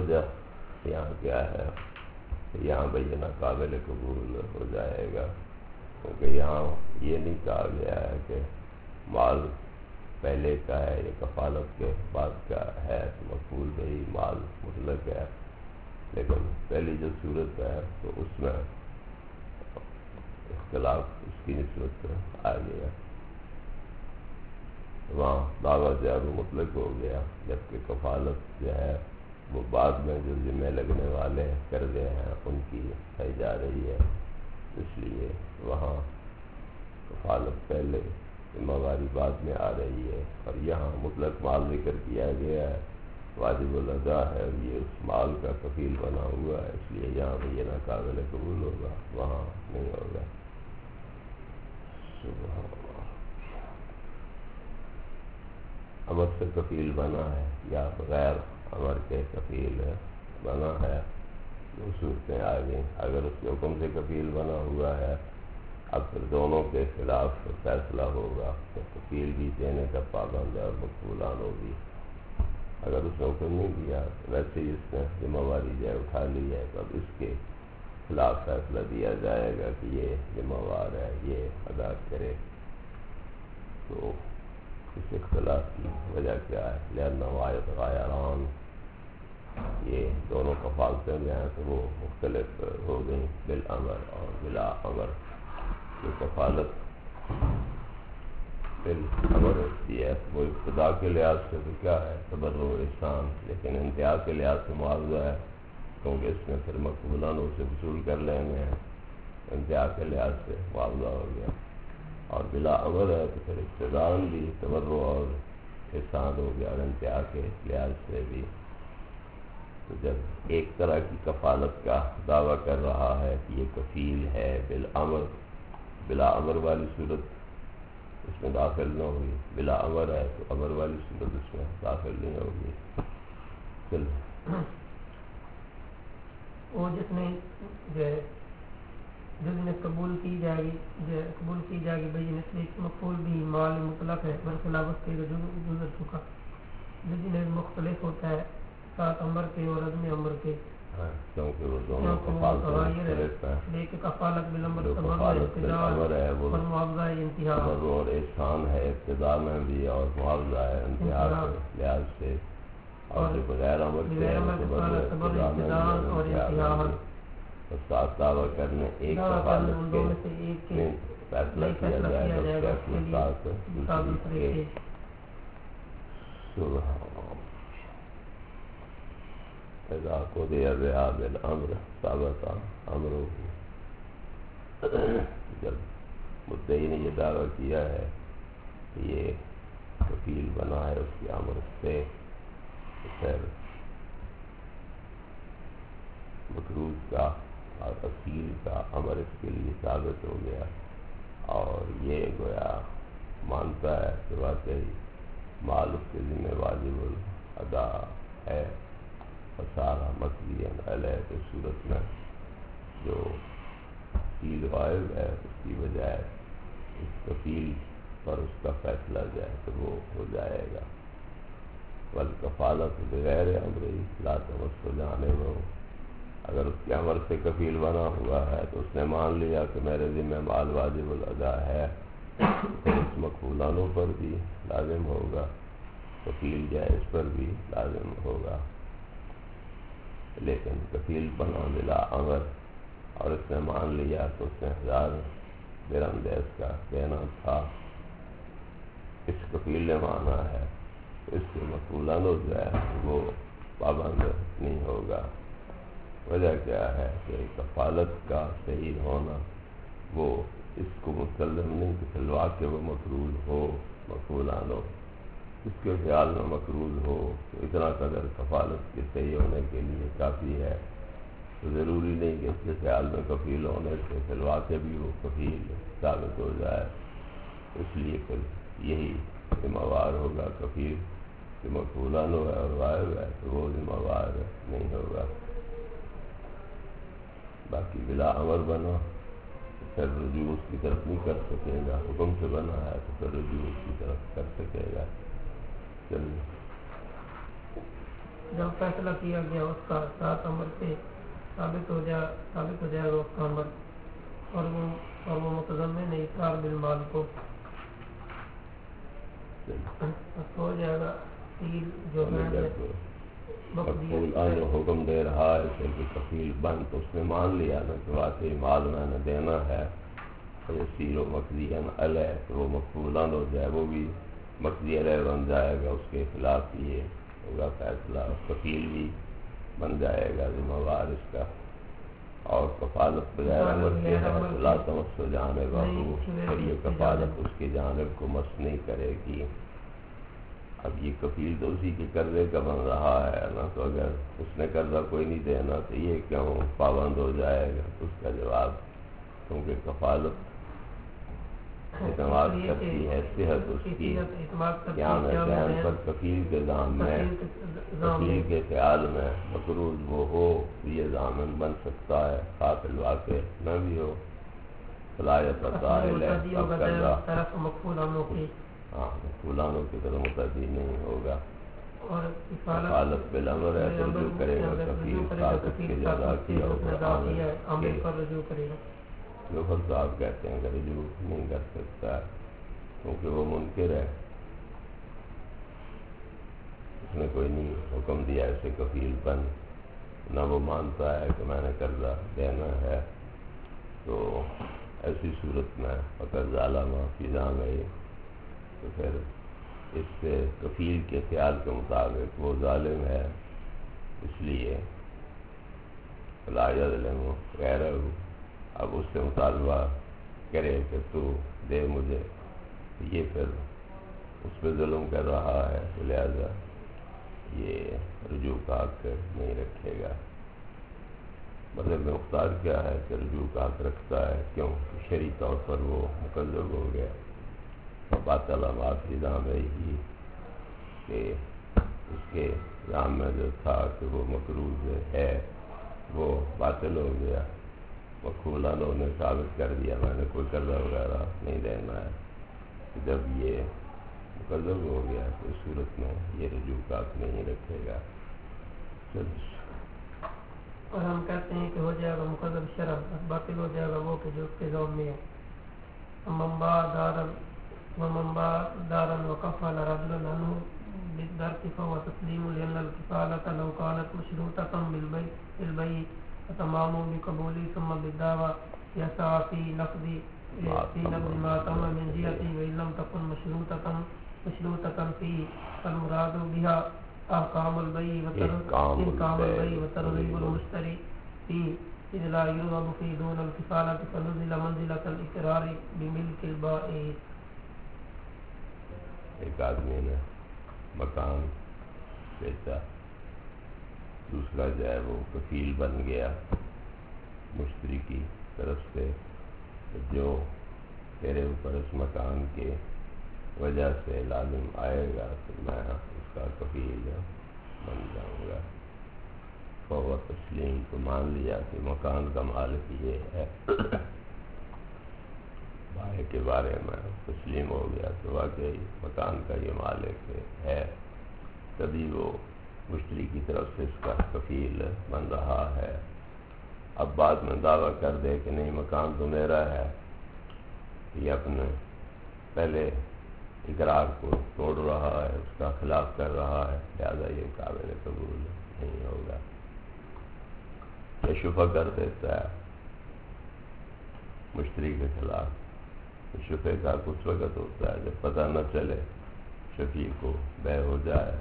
وجہ یہاں کیا ہے، یہاں بینہ قابل قبول ہو جائے گا، کیونکہ یہاں یہ نہیں کہا گیا ہے کہ مال پہلے کا ہے یا کفالت کے بعد کا ہے تو مفعول بہی مال مطلق ہے، لیکن پہلی جو صورت ہے تو اس میں اختلاف اس کی نسبت آ گیا، وہاں دعویٰ جو ہے وہ مطلق ہو گیا، جبکہ کفالت جو ہے وہ بعد میں جو ذمہ لگنے والے قرضے ہیں ان کی کہی جا رہی ہے، اس لیے وہاں کفالت پہلے ذمہ داری بعد میں آ رہی ہے، اور یہاں مطلق مال ذکر کیا گیا ہے، واجب الادا ہے، یہ اس مال کا کفیل بنا ہوا ہے، اس لیے یہاں بینہ قابل قبول ہوگا، وہاں نہیں ہوگا۔ سبحان اللہ۔ امر سے کفیل بنا ہے یا بغیر امر کے کفیل بنا ہے، دو صورتیں آ گئیں۔ اگر اس کے حکم سے کفیل بنا ہوا ہے، اب پھر دونوں کے خلاف فیصلہ ہوگا تو کفیل بھی دینے کا پابند ہے اور مقبولان ہوگی۔ اگر اس نے حکم نہیں دیا تو ویسے ہی اس نے ذمہ داری جو ہے اٹھا لی ہے، تو اب اس کے خلاف فیصلہ دیا جائے گا کہ یہ ذمہ وار ہے، یہ ادا کرے۔ تو اس اختلاف کی وجہ کیا ہے؟ لأنہ غایران، یہ دونوں کفالتیں جو ہیں تو وہ مختلف ہو گئیں، بالامر اور بلا امر۔ یہ کفالت بالامر ہوتی ہے وہ ابتدا کے لحاظ سے تو کیا ہے، تبرع و احسان، لیکن انتہا کے لحاظ سے معاوضہ ہے، کیونکہ اس میں پھر مقبولان اسے وصول کر لینے ہیں، انتہا کے لحاظ سے معاوضہ ہو گیا۔ اور بلا امر ہے تو پھر ابتداءً بھی تبرع اور احسان ہو گیا، اور انتہا کے لحاظ سے بھی۔ تو جب ایک طرح کی کفالت کا دعویٰ کر رہا ہے کہ یہ کفیل ہے بالامر، بلا امر والی صورت اس میں داخل نہ ہوگی، بلا امر ہے تو امر والی صورت اس میں داخل نہیں ہوگی۔ وہ جس نے قبول کی جائے گی بھئی نسبت مفعول بھی مال مطلق ہے، برخلاف اس کے جو گزر چکا، جس مختلف ہوتا ہے ساتھ امر کے اور عدم امر کے، کیونکہ وہ دونوں کفالت لیکن کفالت بالامر اور معاوضہ انتہا اور احسان ہے ابتدا میں بھی، اور معاوضہ ہے انتہا کے لحاظ سے، اور جو بغیر امر کے اور انتہا اور ساتھ دعویٰ کرنے ایک کفالت کے فیصلہ کیا جائے گا اس کے اپنے ساتھ دوسری کے۔ سبحان اللہ۔ اذا قضی بهذا الامر ثبت امرہ، جب مدعی نے یہ دعویٰ کیا ہے کہ یہ کفیل بنا ہے اس کی امر سے، تو پھر مقروض کا اور اصیل کا امر اس کے لیے ثابت ہو گیا، اور یہ گویا مانتا ہے کہ واقعی مال اس کے ذمہ واجب الادا ہے، فصار مقضی علیہ کی صورت میں جو اصیل غائب ہے اس کی بجائے اس کفیل پر اس کا فیصلہ جائے تو وہ ہو جائے گا۔ والکفالت بغیر امر لا تمس جانبہ، اگر اس کے امر سے کفیل بنا ہوا ہے تو اس نے مان لیا کہ میرے ذمہ مال واجب الادا ہے، تو اس مقبولانوں پر بھی لازم ہوگا، کفیل جائز پر بھی لازم ہوگا۔ لیکن کفیل بنا بلا امر اور اس نے مان لیا تو اس نے 1000 درہم دیس کا دینا تھا، اس کفیل نے مانا ہے، اس کے مقبولان ہو جائے وہ پابند نہیں ہوگا۔ وجہ کیا ہے کہ کفالت کا صحیح ہونا وہ اس کو مسلم نہیں کہ فلوا کے وہ مقروض ہو، مقبولان ہو، اس کے خیال میں مقروض ہو تو اتنا قدر کفالت کے صحیح ہونے کے لیے کافی ہے، تو ضروری نہیں کہ اس کے خیال میں کفیل ہونے سے فلوا کے بھی وہ کفیل ثابت ہو جائے، اس لیے پھر یہی ذمہ وار ہوگا کفیل کہ مقبولان ہو ہے اور غائب ہے تو وہ ذمہ وار نہیں ہوگا۔ باقی بلا امر بنا تو پھر رجوع اس کی طرف نہیں کر سکے گا، حکم سے بنا ہے تو پھر رجوع اس کی طرف کر سکے گا۔ چلیے جب فیصلہ کیا گیا اس کا سات امر سے ثابت ہو جائے گا اس کا امر اور وہ متضمن اقرار بالمال کو ہو جائے گا تیر جو ہے مقبول آنے حکم دے رہا ہے کہ کفیل بن تو اس نے مان لیا نا کہ واقعی مال میں نے دینا ہے سیر و مقضی علیہ تو وہ مقبولان ہو جائے وہ بھی مقضی علیہ بن جائے گا اس کے خلاف یہ ہوگا فیصلہ کفیل بھی بن جائے گا ذمہ وار اس کا اور کفالت بغیر امر کے ہے لا تمس جانب بہو پھر یہ کفالت اس کی جانب کو مس نہیں کرے گی. اب یہ کفیل تو اسی کے قرضے کا بن رہا ہے نا تو اگر اس نے قرضہ کوئی نہیں دینا تو یہ کیوں پابند ہو جائے گا اس کا جواب کیونکہ کفالت اعتماد کرتی ہے صحت اس کی قیام ذہن پر کفیل کے دام میں کفیل کے خیال میں مقروض وہ ہو یہ ضامن بن سکتا ہے قاتل واقع نہ بھی ہو صلاحیت قائل ہے ہاں مقبولانوں کی طرح متعدی نہیں ہوگا. کفالت بالامر ہے تو رجوع کرے گا کفیل قاتل کے جزا کیا ہوگا ظفر صاحب کہتے ہیں کہ رجوع نہیں کر سکتا کیونکہ وہ منکر ہے اس نے کوئی نہیں حکم دیا اسے کفیل بن نہ وہ مانتا ہے کہ میں نے قرضہ دینا ہے تو ایسی صورت میں فقط ظالم فضا میں تو پھر اس سے کفیل کے خیال کے مطابق وہ ظالم ہے اس لیے لا یظلم غیرہ اب اس سے مطالبہ کرے کہ تو دے مجھے یہ پھر اس پہ ظلم کر رہا ہے لہذا یہ رجوع کا حق نہیں رکھے گا. مطلب مختار کیا ہے کہ رجوع کا حق رکھتا ہے کیوں شرعی طور پر وہ مکذب ہو گیا باطل معافی دام ہی کہ اس کے دام میں جو تھا کہ وہ مقروض ہے وہ باطل ہو گیا. مقبولانوں نے ثابت کر دیا میں نے کوئی قرضہ وغیرہ نہیں دینا ہے جب یہ مقذب ہو گیا تو اس صورت میں یہ رجوع کا حق نہیں رکھے گا. اور ہم کہتے ہیں کہ ہو جائے گا مقذب شرع باطل ہو جائے گا وہ کہ جو اس کے ذوم میں ہے. ومنبا دارا وكفل رجلا عنه بالدرك فهو تسليم لأن الكفالة لو كانت مشروطة بالبيع فتمام بقبول ثم بالدعوى يسعى في نقض ما تم من جهته وإن لم تكن مشروطة فيه فالمراد بها أحكام البيع وترغيب المشتري فيه إذ لا يرغب في دون الكفالة فنزل منزلة الإقرار بملك البائع. ایک آدمی نے مکان بیچا دوسرا جو ہے وہ کفیل بن گیا مشتری کی طرف سے جو تیرے اوپر اس مکان کے وجہ سے لازم آئے گا تو میں اس کا کفیل بن جاؤں گا. فوق تسلیم تو مان لیا کہ مکان کا مالک یہ ہے بائع کے بارے میں تسلیم ہو گیا تو واقعی مکان کا یہ مالک ہے تبھی وہ مشتری کی طرف سے اس کا کفیل بن رہا ہے. اب بعد میں دعویٰ کر دے کہ نہیں مکان تو میرا ہے یہ اپنے پہلے اقرار کو توڑ رہا ہے اس کا خلاف کر رہا ہے لہذا یہ قابل قبول نہیں ہوگا. یہ شفع کر دیتا ہے مشتری کے خلاف. شفع کا کچھ وقت ہوتا ہے جب پتہ نہ چلے شفیع کو بے ہو جائے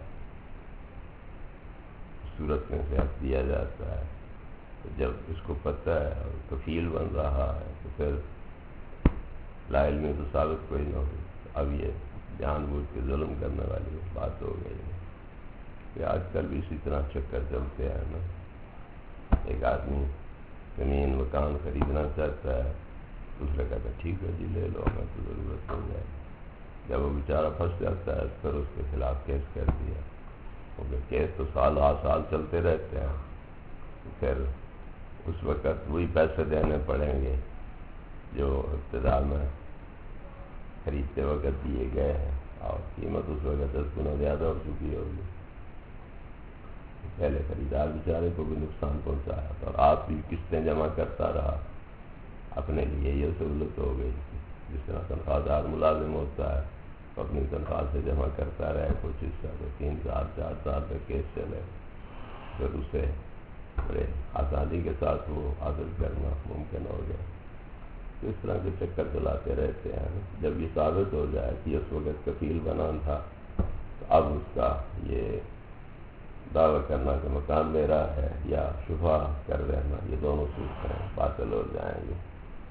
صورت میں سے حق دیا جاتا ہے. جب اس کو پتہ ہے اور کفیل بن رہا ہے تو پھر لا علمی تو ثابت کوئی نہ ہو. اب یہ جان بوجھ کے ظلم کرنے والی بات ہو گئی ہے کہ آج کل بھی اسی طرح چکر چلتے ہیں نا. ایک آدمی زمین مکان خریدنا چاہتا ہے دوسرا کہتا ہے ٹھیک ہے جی لے لو ہمیں تو ضرورت ہو جائے. جب وہ بیچارہ پھنس جاتا ہے پھر اس کے خلاف کیس کر دیا کیونکہ کیس تو سال چلتے رہتے ہیں تو پھر اس وقت وہی پیسے دینے پڑیں گے جو ابتدا میں خریدتے وقت دیے گئے ہیں اور قیمت اس وقت 10 گنا زیادہ ہو چکی ہوگی. پہلے خریدار بیچارے کو بھی نقصان پہنچایا اور آپ بھی قسطیں جمع کرتا رہا، اپنے لیے یہ سہولت ہو گئی۔ جس طرح تنخواہ دار ملازم ہوتا ہے اپنی تنخواہ سے جمع کرتا رہے کچھ حصہ، تو 3 سال 4 سال تک کیس چلے، پھر اسے بڑے آسانی کے ساتھ وہ حاصل کرنا ممکن ہو گیا۔ اس طرح کے چکر چلاتے رہتے ہیں۔ جب یہ ثابت ہو جائے کہ اس وقت کفیل بنا تھا، تو اب اس کا یہ دعویٰ کرنا کہ مکان میرا ہے یا شفا کر دینا، یہ دونوں صورتیں باطل ہو جائیں گی۔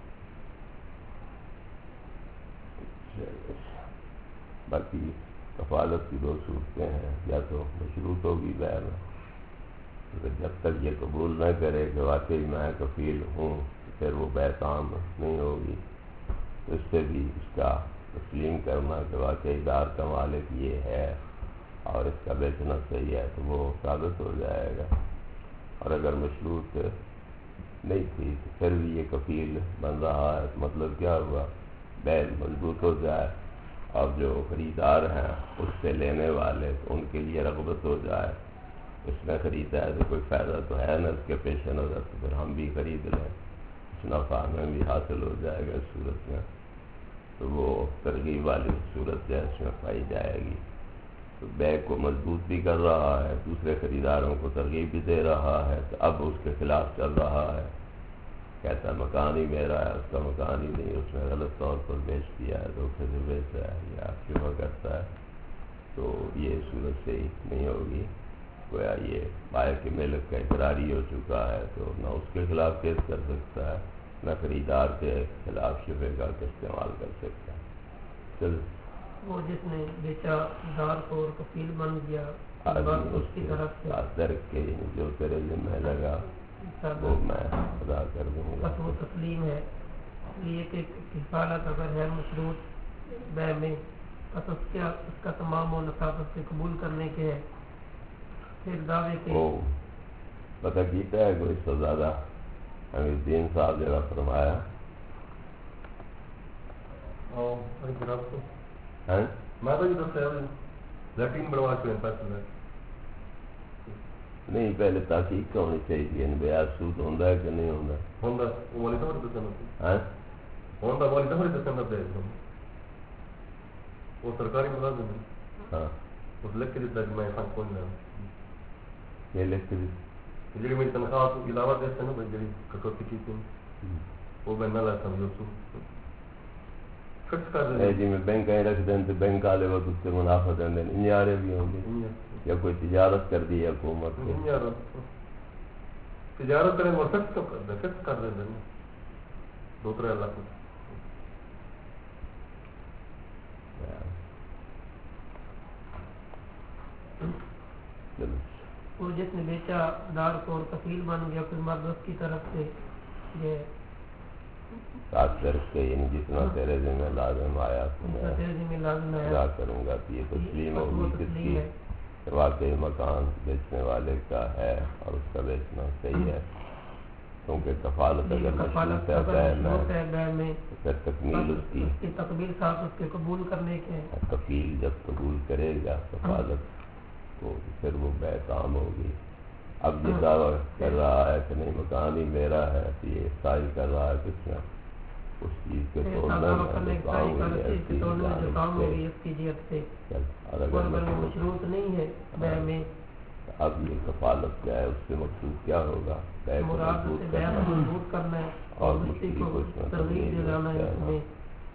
باقی کفالت کی 2 صورتیں ہیں، یا تو مشروط ہوگی بیع میں، جب تک یہ قبول نہ کرے کہ واقعی میں کفیل ہوں، پھر وہ بیع تام نہیں ہوگی۔ تو اس سے بھی اس کا تسلیم کرنا کہ واقعی دار کا مالک یہ ہے اور اس کا بیچنا صحیح ہے، تو وہ ثابت ہو جائے گا۔ اور اگر مشروط نہیں تھی تو پھر بھی یہ کفیل بن رہا ہے، تو مطلب کیا ہوا، بیع مضبوط ہو جائے اور جو خریدار ہیں اس سے لینے والے ان کے لیے رغبت ہو جائے، اس نے خریدا ہے تو کوئی فائدہ تو ہے نا اس کے پیش نظر، تو پھر ہم بھی خرید لیں، اس نفع میں بھی حاصل ہو جائے گا۔ اس صورت میں تو وہ ترغیب والی صورت جو ہے اس میں پائی جائے گی۔ تو بیع کو مضبوط بھی کر رہا ہے، دوسرے خریداروں کو ترغیب بھی دے رہا ہے، تو اب اس کے خلاف چل رہا ہے، کہتا ہے مکان ہی میرا ہے، اس کا مکان ہی نہیں، اس نے غلط طور پر بیچ دیا ہے، دھوکے سے بیچا ہے یا شبہ کرتا ہے، تو یہ صورت صحیح نہیں ہوگی۔ گویا یہ بائع کے ملک کا اقراری ہو چکا ہے، تو نہ اس کے خلاف کیس کر سکتا ہے، نہ خریدار کے خلاف شبہ کا استعمال کر سکتا ہے۔ چل وہ جس نے بیچا دار کو اور کفیل بن گیا، آدمی اس کی طرف سے درک کے جو تیرے ذمہ لگا وہ میں ادا کر دوں گا۔ بس وہ تسلیم ہے، اس لیے کہ کفالت اگر ہے مشروط بیع میں، بس اس کا تمام و نصابت سے قبول کرنے کے ہے۔ پھر دعوے کے وہ پتہ کیتا ہے کوئی اس سے زیادہ امیر الدین صاحب جگہ فرمایا ہیں؟ میں تو یہ دسیا لیٹرین بنوا کے پیسے نہیں، پہلے تحقیق کا ہونی چاہیے، بیعت سود ہوتا ہے کہ نہیں ہوتا؟ ہوتا وہ والی تو دسنا ہیں؟ ہوتا والی تو دسنا پہ وہ سرکاری ملازم ہے، ہاں، اس لکھ کے دیتا کہ میں یہاں کون جاؤں، یہ لکھ کے جی میری تنخواہ تو علاوہ دیتے ہیں نا جی کٹوتی کی تھی وہ میں نہ لیتا ہوں جو فکس کر دیں جی میں بینک آئیں رکھ دیں تو بینک والے وقت اس سے منافع دیں دیں انجارے بھی ہوں گے، یا کوئی تجارت کر دی ہے حکومت نے، تجارت کریں اور فکس تو کر دیں، فکس کر دیں 2-3 لاکھ۔ وہ جس نے بیچا دار کو اور کفیل بن گیا، پھر مرد اس کی طرف سے یہ ساتھ درک کے یعنی جتنا تیرے ذمہ لازم آیا میں ادا کروں گا، تو یہ تسلیم ہوگی کس کی کہ واقعی مکان بیچنے والے کا ہے اور اس کا بیچنا صحیح ہے، کیونکہ کفالت اگر مشروط ہے بیع میں تو پھر تکمیل اس کی تقبیل ساتھ اس کے قبول کرنے کے، کفیل جب قبول کرے گا کفالت کو پھر وہ بیع تام ہوگی۔ اب یہ دعویٰ کر رہا ہے کہ نہیں مکان ہی میرا ہے، تو یہ سائل کر رہا ہے کس میں، اس چیز کے توڑنے اور اگر مشروط نہیں ہے بیع میں، اب یہ کفالت کیا ہے، اس سے مقصود کیا ہوگا، بیع کو مضبوط کرنا ہے اور مشتری کو اس میں ترغیب دلانا ہے اس میں،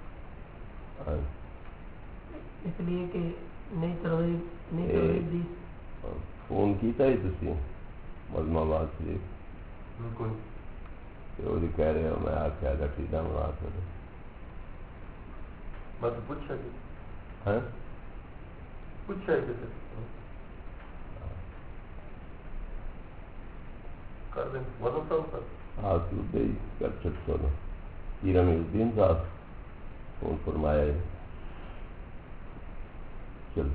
اس لیے کہ نئی ترغیب دی۔ فون کیتا ہی تسی مظلوم آباد سے وہ کہہ رہے ہو میں آخیا گا سیدھا بنا کر میں تو پوچھا کر دیں ہاں تو دے کر سکتے ہو پیر امیر الدین صاحب فون فرمایا چل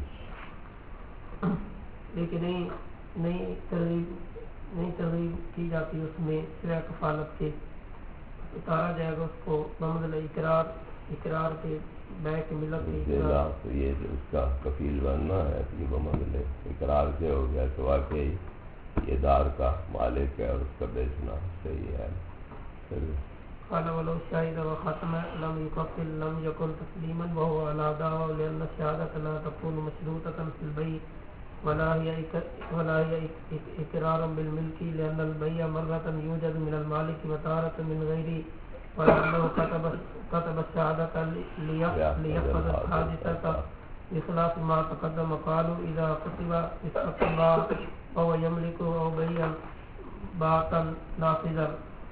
لیکن نئی ترغیب کی جاتی اس میں سرا کفالت کے، اتارا جائے گا اس کو بمدل اقرار کے بیع کے ملک کے اقرار، تو یہ جو اس کا کفیل بننا ہے یہ بمدل اقرار سے ہو گیا کہ واقعی یہ دار کا مالک ہے اور اس کا بیچنا صحیح ہے. قال ولو شهد وختم لم يكفل لم يكن تسليما وهو على دعوى لأن الشهادة لا تكون مشروطة في البيع ولا هي إقرارا بالملك لأن البيع مرة يوجد من المالك وتارة من غيره ولأنه كتب الشهادة ليحفظ الحادثة بخلاف ما تقدم. قالوا إذا كتب استقبا وهو يملك أو بيعا باطا نافذا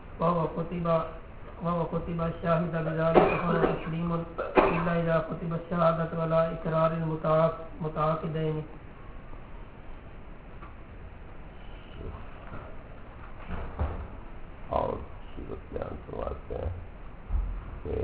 وهو كتب الشاهد بذلك فهو تسليم إلا إذا كتب الشهادة ولا إقرار المتعاقدين. اور صورت بیان فرماتے ہیں کہ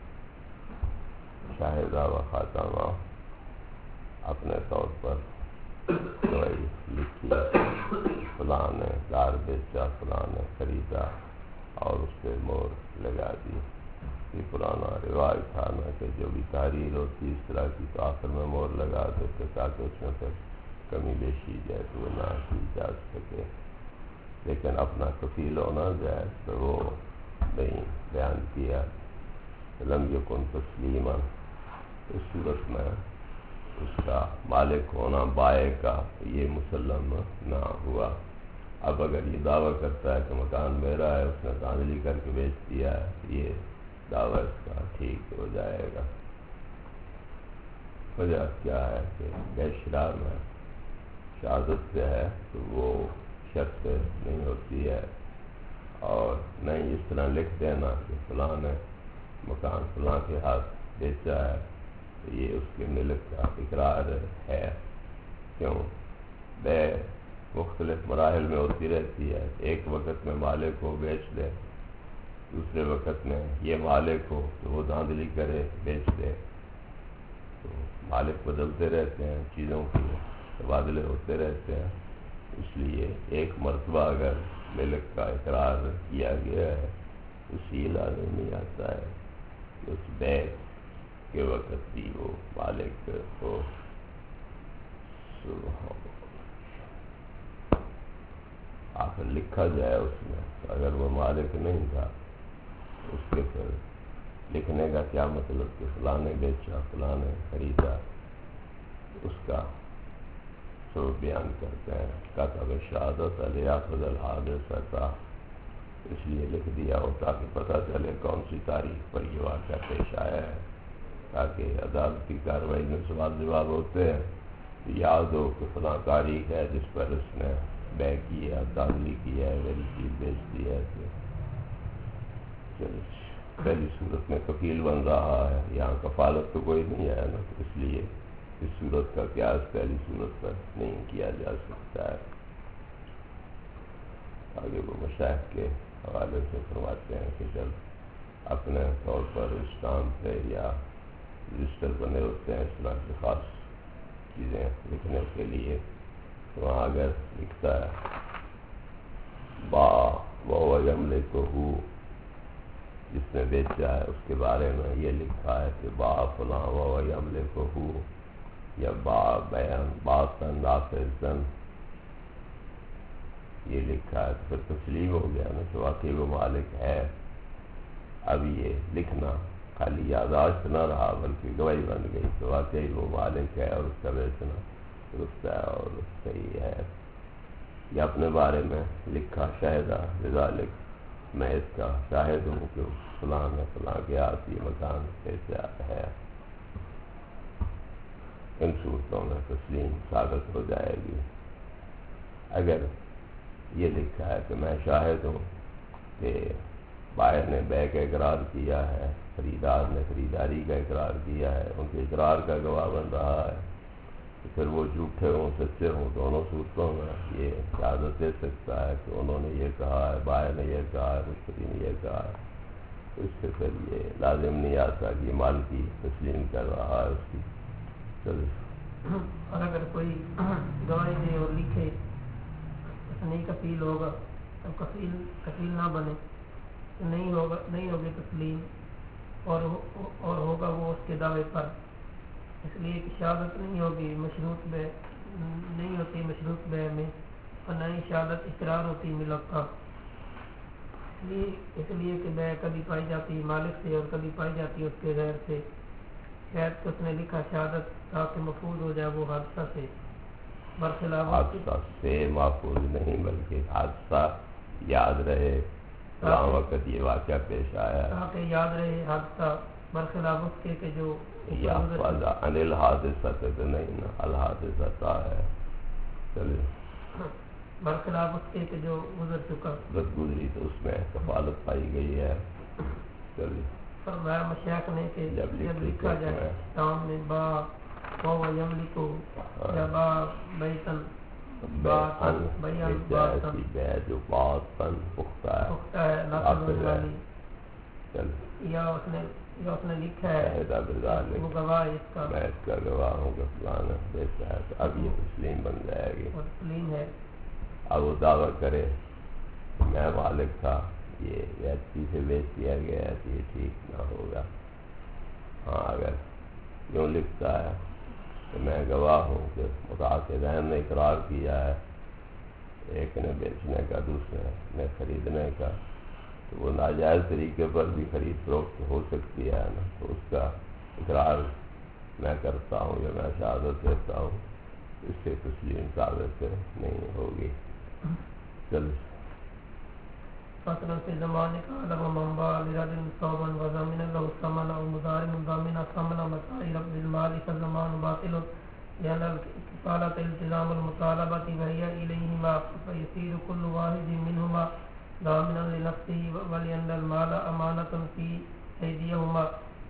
شاہدہ و خاتمہ اپنے طور پر گواہی لکھی، فلاں نے دار بیچا، فلاں نے خریدا اور اس پہ مہر لگا دی. یہ پرانا رواج تھا نا کہ جو بھی تحریر ہوتی اس طرح کی تو آخر میں مہر لگا دیتے تاکہ اس میں پھر کمی بیشی جائے تو وہ نہ کی جا سکے. لیکن اپنا کفیل ہونا جائے تو وہ نہیں بیان کیا. لم یکن تسلیما، اس صورت میں اس کا مالک ہونا بائع کا یہ مسلم نہ ہوا. اب اگر یہ دعویٰ کرتا ہے کہ مکان میرا ہے، اس نے دھاندلی کر کے بیچ دیا ہے، یہ دعویٰ اس کا ٹھیک ہو جائے گا. وجہ کیا ہے کہ بے شرار میں شہادت سے ہے تو وہ شرط سے نہیں ہوتی ہے، اور نہیں اس طرح لکھ دینا کہ فلاں نے مکان فلاں کے ہاتھ بیچا ہے تو یہ اس کے ملک کا اقرار ہے. کیوں؟ بے مختلف مراحل میں ہوتی رہتی ہے. ایک وقت میں مالک کو بیچ دے، دوسرے وقت میں یہ مالک ہو تو وہ دھاندلی کرے بیچ دے. تو مالک بدلتے رہتے ہیں، چیزوں کے تبادلے ہوتے رہتے ہیں. اس لیے ایک مرتبہ اگر ملک کا اقرار کیا گیا ہے اسی لازم نہیں آتا ہے کہ اس بیع کے وقت بھی وہ مالک ہو. آخر لکھا جائے اس میں، اگر وہ مالک نہیں تھا اس کے پھر لکھنے کا کیا مطلب کہ فلاں نے بیچا فلاں نے خریدا. اس کا سبب بیان کرتے ہیں کتب شہادت لیحفظ الحادثة، اس لیے لکھ دیا ہو تاکہ پتہ چلے کون سی تاریخ پر یہ واقعہ پیش آیا ہے، تاکہ عدالتی کارروائی میں سوال جواب ہوتے ہیں یاد ہو کہ فلاں تاریخ ہے جس پر اس نے بیع کی ہے، دھاندلی کی ہے، میری چیز بیچ دی ہے. پہلی صورت میں کفیل بن رہا ہے، یہاں کفالت تو کوئی نہیں ہے نا، اس لیے اس صورت کا قیاس پہلی صورت پر نہیں کیا جا سکتا ہے. آگے وہ مشائخ کے حوالے سے فرماتے ہیں کہ جب اپنے طور پر اسٹامپ پہ یا رجسٹر بنے ہوتے ہیں اس طرح کی خاص چیزیں لکھنے کے لیے، تو وہاں اگر لکھتا ہے با وہو یملکہ، جس نے بیچا ہے اس کے بارے میں یہ لکھا ہے کہ با فلاں وہو یملکہ، یا با بیان باطن نافذن یہ لکھا ہے، پھر تسلیم ہو گیا نا کہ واقعی وہ مالک ہے. اب یہ لکھنا خالی یادداشت نہ رہا بلکہ گواہی بن گئی تو واقعی وہ مالک ہے اور اس کا بیچنا درست ہے اور صحیح ہے. یا اپنے بارے میں لکھا شاہدہ لذالک، میں اس کا شاہد ہوں کہ فلاں نے فلاں کے ہاتھ یہ مکان بیچا ہے. ان صورتوں میں تسلیم ثابت ہو جائے گی. اگر یہ لکھا ہے کہ میں شاہد ہوں کہ بائر نے بیع کا اقرار کیا ہے، خریدار نے خریداری کا اقرار کیا ہے، ان کے اقرار کا گواہ بن رہا ہے، تو پھر وہ جھوٹے ہوں سچے ہوں دونوں صورتوں میں یہ شہادت دے سکتا ہے کہ انہوں نے یہ کہا ہے، بائر نے یہ کہا ہے، مشتری نے یہ کہا ہے. اس سے پھر یہ لازم نہیں آتا کہ یہ مال کی تسلیم کر رہا ہے اس کی. اور اگر کوئی گواہی دے اور لکھے نہیں کفیل ہوگا تو کفیل نہ بنے، نہیں ہوگی تسلیم اور ہوگا وہ اس کے دعوے پر، اس لیے کہ شہادت نہیں ہوگی مشروط بیع نہیں ہوتی مشروط بیع میں. اور نہ ہی شہادت اقرار ہوتی ملک کا، اس لیے کہ بے کبھی پائی جاتی مالک سے اور کبھی پائی جاتی اس کے غیر سے۔ شاید کہ اس نے لکھا شہادت تاکہ محفوظ ہو جائے وہ حادثہ سے، برخلاف حادثہ سے محفوظ نہیں بلکہ حادثہ یاد رہے فلاں وقت یہ واقعہ پیش آیا، تاکہ یاد رہے حادثہ، برخلاف اس کے کہ جو یا فضا عن الحادثہ تو نہیں نا، الحادثہ ہے، چلیے برخلاف اس کے کہ جو گزر چکا، گزری تو اس میں کفالت پائی گئی ہے۔ چلیے فرمایا مشیخ نے کہ جب لکھا جائے شام میں با وہ یملکو یا با بیتن باطن بیان باطن بے جو باطن پختہ ہے ناقض والی، چلیے یا اس نے لکھا ہے شاہدہ بذالک، وہ گواہ اس کا، میں اس کا گواہ ہوں کہ فلانا بیچا ہے، تو اب یہ تسلیم بن جائے گی۔ اور تسلیم ہے۔ اب وہ دعویٰ کرے کہ میں مالک تھا، یہ ویسی سے بیچ دیا گیا ہے تو یہ ٹھیک نہ ہوگا۔ ہاں اگر یوں لکھتا ہے کہ میں گواہ ہوں کہ متعاقدین نے اقرار کیا ہے ایک نے بیچنے کا دوسرے نے خریدنے کا، تو وہ ناجائز طریقے پر بھی خرید فروخت ہو سکتی ہے نا، تو اس کا اقرار میں کرتا ہوں یا میں شہادت دیتا ہوں، اس سے تسلیم ثابت نہیں ہوگی۔ چل فصل فی زمانے کا علم منبع لرجل صوبا وضامن له ثمن او مضارم ضامن ثمن متاع رب المال فالزمان باطل لأن الكفالة التزام المطالبة وهي إليهما فيصير كل واحد منهما ضامنا لنفسه ولأن المال أمانة في أيديهما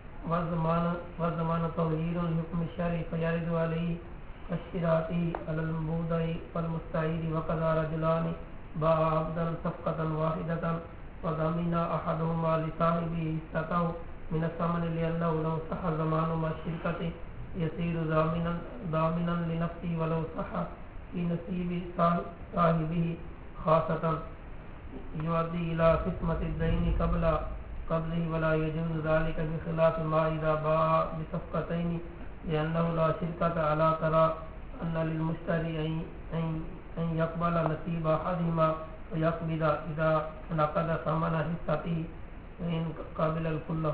والزمان تغيير لحكم الشرع فيرد عليه كاشتراطه على المبودع والمستعير وكذا رجلان باع عبدا صفقة واحدة وضمن أحدهما لصاحبه حصته من الثمن لأنه لو صح زمان مع الشركة يصير ضامنا لنفسه ولو صح في نصيب صاحبه خاصة يؤدي إلى قسمة الدين قبله ولا يجوز ذلك بخلاف ما إذا باع بصفقتين لأنه لا شركة على ترى أن للمشتري أن يقبل نصيب أحدهما ويقبض إذا نقد ثمن حصته وإن قبل الكل۔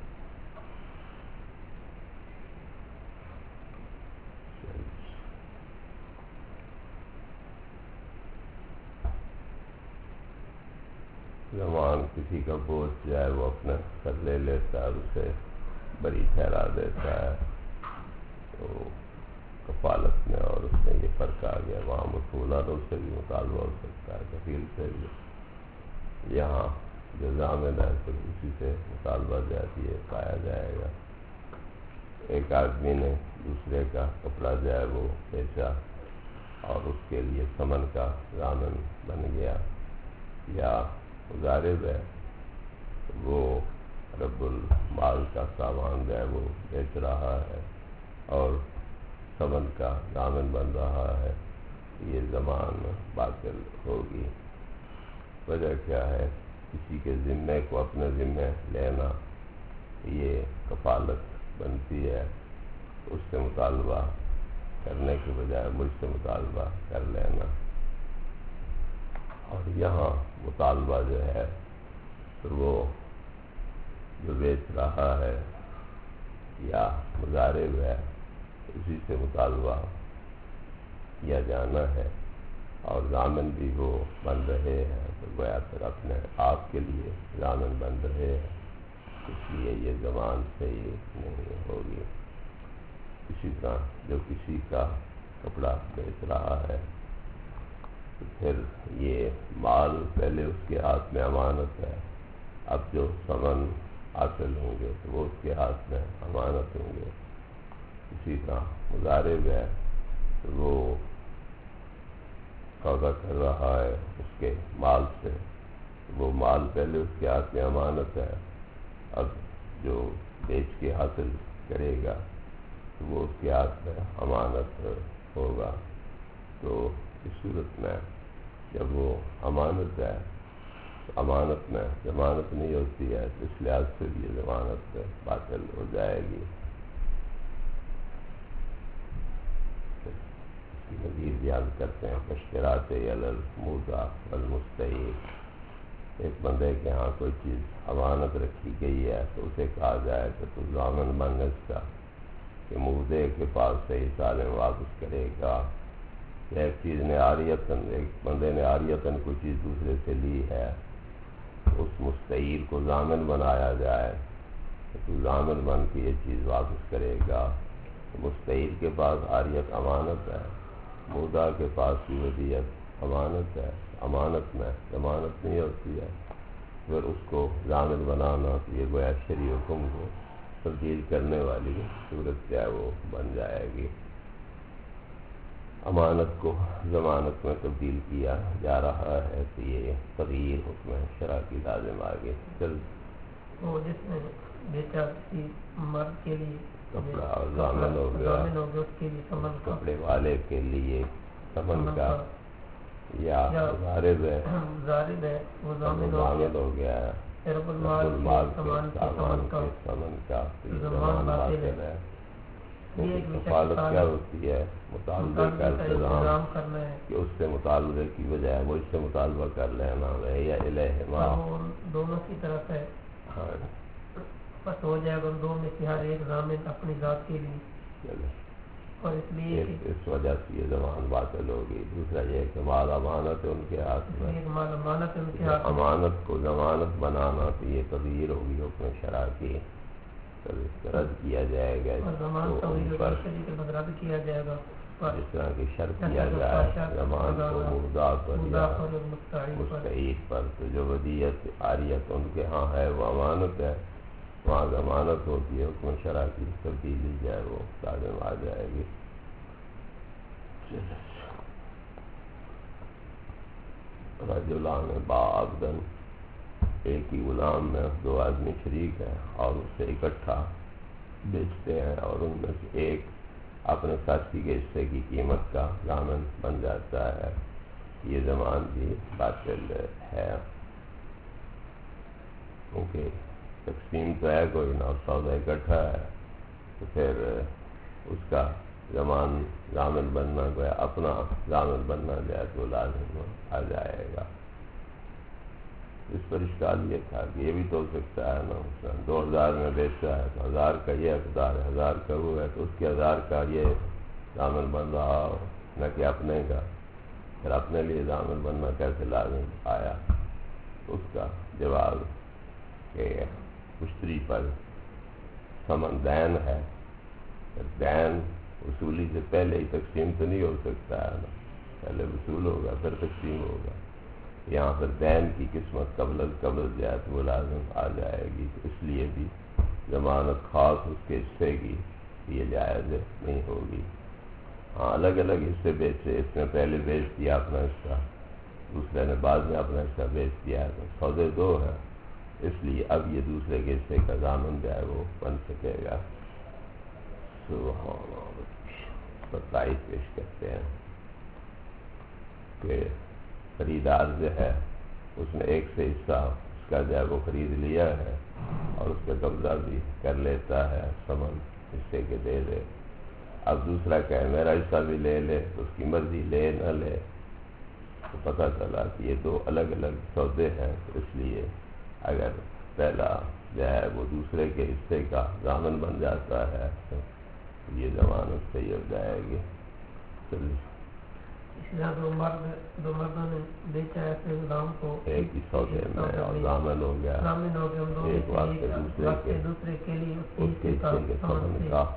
زمان کسی کا بوجھ جائے وہ اپنا سر لے لیتا ہے، اسے بری ٹھہرا دیتا ہے، تو کفالت میں اور اس میں یہ فرق آ گیا، وہاں مطولہ تو اس سے بھی مطالبہ ہو سکتا ہے، کفیل سے بھی، یہاں جو ضامن ہے تو اسی سے مطالبہ جاتی ہے، پایا جائے گا۔ ایک آدمی نے دوسرے کا کپڑا جو ہے وہ بیچا اور اس کے لیے ثمن کا ضامن بن گیا، یا مضارب ہے وہ رب المال کا سامان جو ہے وہ بیچ رہا ہے اور ثمن کا ضامن بن رہا ہے، یہ زمان باطل ہوگی۔ وجہ کیا ہے؟ کسی کے ذمے کو اپنے ذمے لینا، یہ کفالت بنتی ہے، اس سے مطالبہ کرنے کے بجائے مجھ سے مطالبہ کر لینا، اور یہاں مطالبہ جو ہے تو وہ جو بیچ رہا ہے یا مضارب ہے اسی سے مطالبہ کیا جانا ہے، اور ضامن بھی وہ بن رہے ہیں، تو گویا پھر اپنے آپ کے لیے ضامن بن رہے ہیں، اس لیے یہ زمان صحیح نہیں ہوگی۔ اسی طرح جو کسی کا کپڑا بیچ رہا ہے تو پھر یہ مال پہلے اس کے ہاتھ میں امانت ہے، اب جو ثمن حاصل ہوں گے تو وہ اس کے ہاتھ میں امانت ہوں گے۔ اسی طرح مضارب ہے تو وہ سودا کر رہا ہے اس کے مال سے، وہ مال پہلے اس کے ہاتھ میں امانت ہے، اب جو بیچ کے حاصل کرے گا تو وہ اس کے ہاتھ میں امانت ہوگا۔ تو اس صورت میں جب وہ امانت ہے تو امانت میں ضمانت نہیں ہوتی ہے، تو اس لحاظ سے بھی یہ ضمانت باطل ہو جائے گی۔ اس کی مزید بیان کرتے ہیں اشتراط الموضع والمستعیر. ایک بندے کے ہاں کوئی چیز امانت رکھی گئی ہے تو اسے کہا جائے کہ تو ضامن بن اس کا کہ مودع کے پاس سے ہی سالم واپس کرے گا. ایک چیز نے ایک بندے نے عاریتاً کوئی چیز دوسرے سے لی ہے تو اس مستعیر کو ضامن بنایا جائے کہ تو ضامن بن کے یہ چیز واپس کرے گا. مستعیر کے پاس عاریت امانت ہے, مودع کے پاس کی ودیعت امانت ہے. امانت میں ضمانت نہیں ہوتی ہے, پھر اس کو ضامن بنانا تو یہ گویا شرعی حکم کو تبدیل کرنے والی صورت کیا ہے وہ بن جائے گی. امانت کو ضمانت میں تبدیل کیا جا رہا ہے تو یہ تغییر حکم شرع کی لازم آگے چل. وہ جس نے بیچا کسی مرد کے لیے کپڑا اور ضامن ہو گیا, اس کے لیے ثمن کا, کپڑے والے کے لیے ثمن کا, یا ضارب ہے وہ ضامن ہو گیا ہے رب المال کے سامان کے ثمن کا, ضمان باطل ہے. کفالت کیا ہوتی ہے؟ مطالبے کا التزام کرنا ہے کہ اس سے مطالبے کی بجائے وہ اس سے مطالبہ کر لینا ہے یا الہما دونوں کی طرف ہے. ہاں بس ہو جائے گا دو میں سے ہر ایک ضامن اپنی ذات کے لیے, اور اس لیے اس وجہ سے یہ زمان باطل ہوگی. دوسرا یہ کہ مال امانت ہے ان کے ہاتھ میں, امانت کو ضمانت بنانا تو یہ تغییر ہوگی حکم شرع کی, رد کیا جائے گا رد کیا جائے گا. جس طرح کی شرط کیا جائے زمان کو مودع پر یا مستعیر پر, تو جو ودیعت عاریت ان کے ہاں ہے وہ امانت ہے, وہاں ضمانت ہوتی ہے حکم شرع کی تبدیلی جائے وہ لازم آ جائے گی. رجلان باعبدن, ایک ہی غلام میں دو آدمی شریک ہیں اور اس سے اکٹھا بیچتے ہیں, اور ان میں سے ایک اپنے ساتھی کے حصے کی قیمت کا ضامن بن جاتا ہے. یہ ضمان بھی باطل ہے, کیونکہ تقسیم تو ہے کوئی نہ, سودا اکٹھا ہے تو پھر اس کا ضامن بننا گویا اپنا ضامن بننا جائے تو لازم آ جائے گا. اس پر اشکال یہ تھا کہ یہ بھی تو ہو سکتا ہے نا, 2000 میں بیچتا ہے تو 1000 کا یہ حقدار ہے, 1000 کا وہ ہے تو اس کے 1000 کا یہ ضامن بن رہا ہو نہ کہ اپنے کا. پھر اپنے لیے ضامن بننا کیسے لازم آیا؟ اس کا جواب کہ مشتری پر ثمن دین ہے, دین وصولی سے پہلے ہی تقسیم تو نہیں ہو سکتا ہے نا, پہلے وصول ہوگا پھر تقسیم ہوگا. یہاں پر دین کی قسمت قبل جائے تو وہ لازم آ جائے گی, تو اس لیے بھی ضمانت خاص اس کے حصے کی یہ جائز نہیں ہوگی. ہاں الگ الگ حصے بیچے, اس نے پہلے بیچ دیا اپنا حصہ, دوسرے نے بعد میں اپنا حصہ بیچ دیا, تو سودے دو ہیں, اس لیے اب یہ دوسرے کے حصے کا ضامن جو ہے وہ بن سکے گا. تائید پیش کرتے ہیں کہ خریدار جو ہے اس نے ایک سے حصہ اس کا جو ہے وہ خرید لیا ہے اور اس پہ قبضہ بھی کر لیتا ہے, ثمن حصے کے دے دے. اب دوسرا کہے میرا حصہ بھی لے لے, تو اس کی مرضی لے نہ لے, تو پتہ چلا کہ یہ دو الگ الگ سودے ہیں. تو اس لیے اگر پہلا جو ہے وہ دوسرے کے حصے کا ضامن بن جاتا ہے تو یہ ضمانت صحیح ہو جائے گی. اسی طرح دو مردوں نے بیچا ہے اپنے غلام کو ایک ہی سودے میں اور ضامن ہو گیا, ایک واسطے دوسرے کے لیے اس کے حصے کے ثمن کا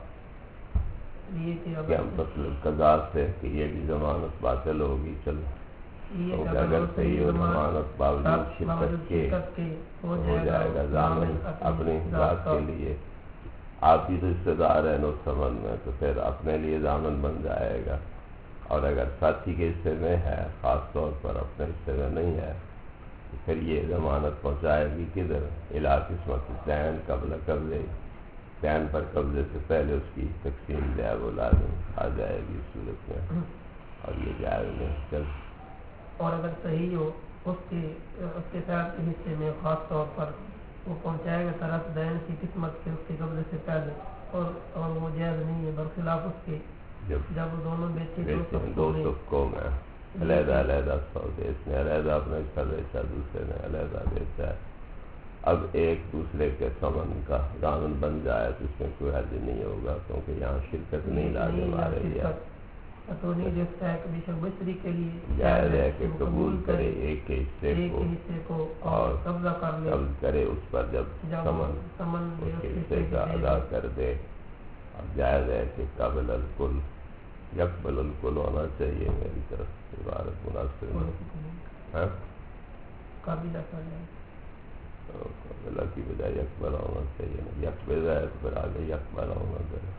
کیا مطلب قضا سے کہ یہ بھی ضمانت باطل ہوگی. چلو اگر صحیح ہو ضمانت باوجود شرکت کے ہو جائے گا ضامن اپنی ذات کے لیے. آپ بھی رشتے دار ہیں اس ثمن میں, تو پھر اپنے لیے ضامن بن جائے گا. اور اگر ساتھی کے حصے میں ہے, خاص طور پر اپنے حصے میں نہیں ہے, تو پھر یہ ضمانت پہنچائے گی کدھر؟ الی قسمت دین قبل قبضے, دین پر قبضے سے پہلے اس کی تقسیم جو ہے وہ لازم آ جائے گی اس صورت میں, اور یہ جائز میں چل. اور اگر صحیح ہو اس کے ساتھ کے حصے میں خاص طور پر وہ پہنچائے گا طرف دین کی قسمت کے اس کے قبضے سے پہلے, اور وہ جائز نہیں ہے, برخلاف اس کے جب وہ دونوں بیچے دو طبقوں میں علیحدہ علیحدہ سودے، اس نے علیحدہ اپنا حصہ بیچا، دوسرے نے علیحدہ بیچا، اب ایک دوسرے کے ثمن کا ضامن بن جائے تو اس میں کوئی حرج نہیں ہوگا، کیونکہ یہاں شرکت نہیں لازم آ رہی ہے۔ تو نہیں دیکھتا ہے کہ بے شک بشری کے لیے جائز ہے کہ قبول کرے ایک کے حصے کو اور قبضہ قبض کرے اس پر جب ثمن اس کے حصے کا ادا کر دے۔ اب جائز ہے کہ قابل الکل یقبل الکل ہونا چاہیے، میری طرف سے عبارت مناسب نہیں، قابلہ کر جائے قابلہ کی بجائے یقبل ہونا چاہیے، یقبل ہے تو پھر آگے یقبل ہونا چاہیے۔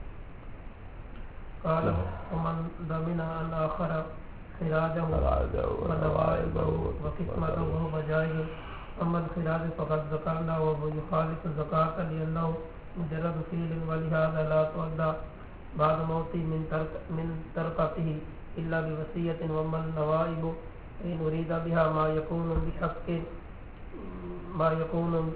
قال ومن ضمن ان آخر خراجه ونوائبه وقسمته وهو بجائز اما الخراج فقد ذكرنا وهو يخالف الزكاة لأنه مجرد فعل ولهذا لا تؤدى بعد موته من تركته إلا بوصية وما النوائب إن أريد بها ما يكون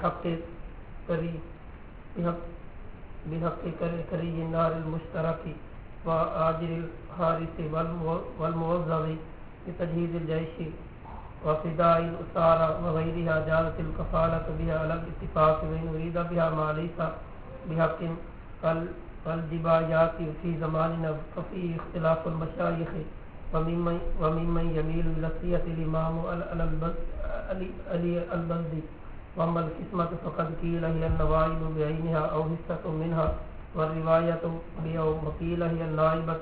بحق كري النار المشترك وآجر الحارس والموظف بتجهيز الجيش وفداء الأسارى وغيرها جازت الكفالة بها على الاتفاق وإن أريد بها ما ليس بحق فالجبايات في زماننا ففيه اختلاف المشايخ وممن يميل إلى الوصية الإمام علي البلدي وأما القسمة فقد قيل هي النوائب بعينها أو حصة منها والرواية بيوم قيل هي النائبة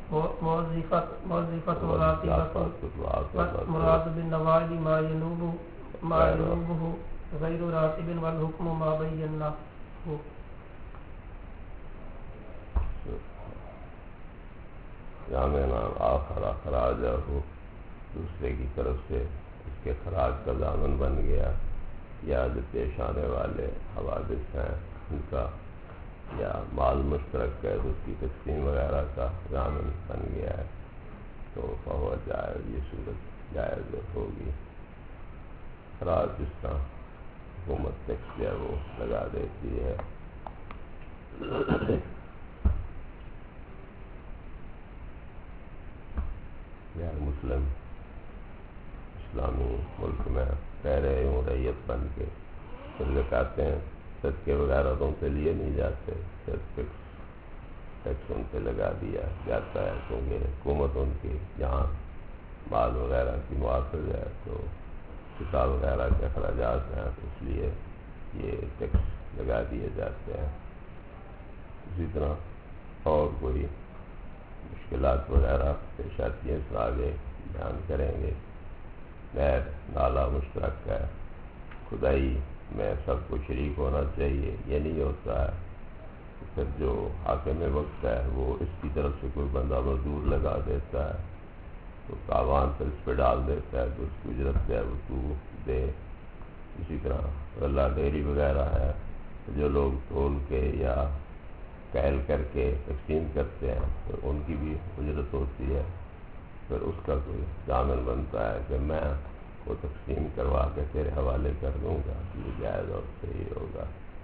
موظفة راتبة مراد بالنوائب ما ينوبه غير راتب والحكم ما بيناه۔ آخر خراجہ ہو، دوسرے کی طرف سے اس کے خراج کا ضامن بن گیا، یا جو پیش آنے والے حوادث ہیں ان کا، یا مال مشترک ہے تو اس کی تقسیم وغیرہ کا ضامن بن گیا ہے، تو فہو جائز، یہ صورت جائز ہوگی۔ خراج جس طرح حکومت ٹیکس جو ہے وہ لگا دیتی ہے، غیر مسلم اسلامی ملک میں رہ رہے ہوں ریت بن کے، پھر زکاتیں صدقے وغیرہ تو ان سے لیے نہیں جاتے، صرف ٹیکس ان پہ لگا دیا جاتا ہے، کیونکہ حکومت ان کی جہاں مال وغیرہ کی محافظ ہے تو کتاب وغیرہ کے اخراجات ہیں، تو اس لیے یہ ٹیکس لگا دیے جاتے ہیں۔ اسی طرح اور کوئی مشکلات وغیرہ پیش آتی ہیں، اس میں آگے بیان کریں گے۔ نہر نالا مشترک ہے، کھدائی میں سب کو شریک ہونا چاہیے، یہ نہیں ہوتا ہے، پھر جو حاکم وقت ہے وہ اس کی طرف سے کوئی بندہ مزدور لگا دیتا ہے تو تاوان پھر اس پہ ڈال دیتا ہے تو اس کی اجرت ہے وہ تو دے۔ اسی طرح غلہ ڈیری وغیرہ ہے، جو لوگ تول کے یا کیل کر کے تقسیم کرتے ہیں تو ان کی بھی اجرت ہوتی ہے، پھر اس کا کوئی ضامن بنتا ہے کہ میں وہ تقسیم کروا کے تیرے حوالے کر دوں گا، یہ جائز اور صحیح ہوگا۔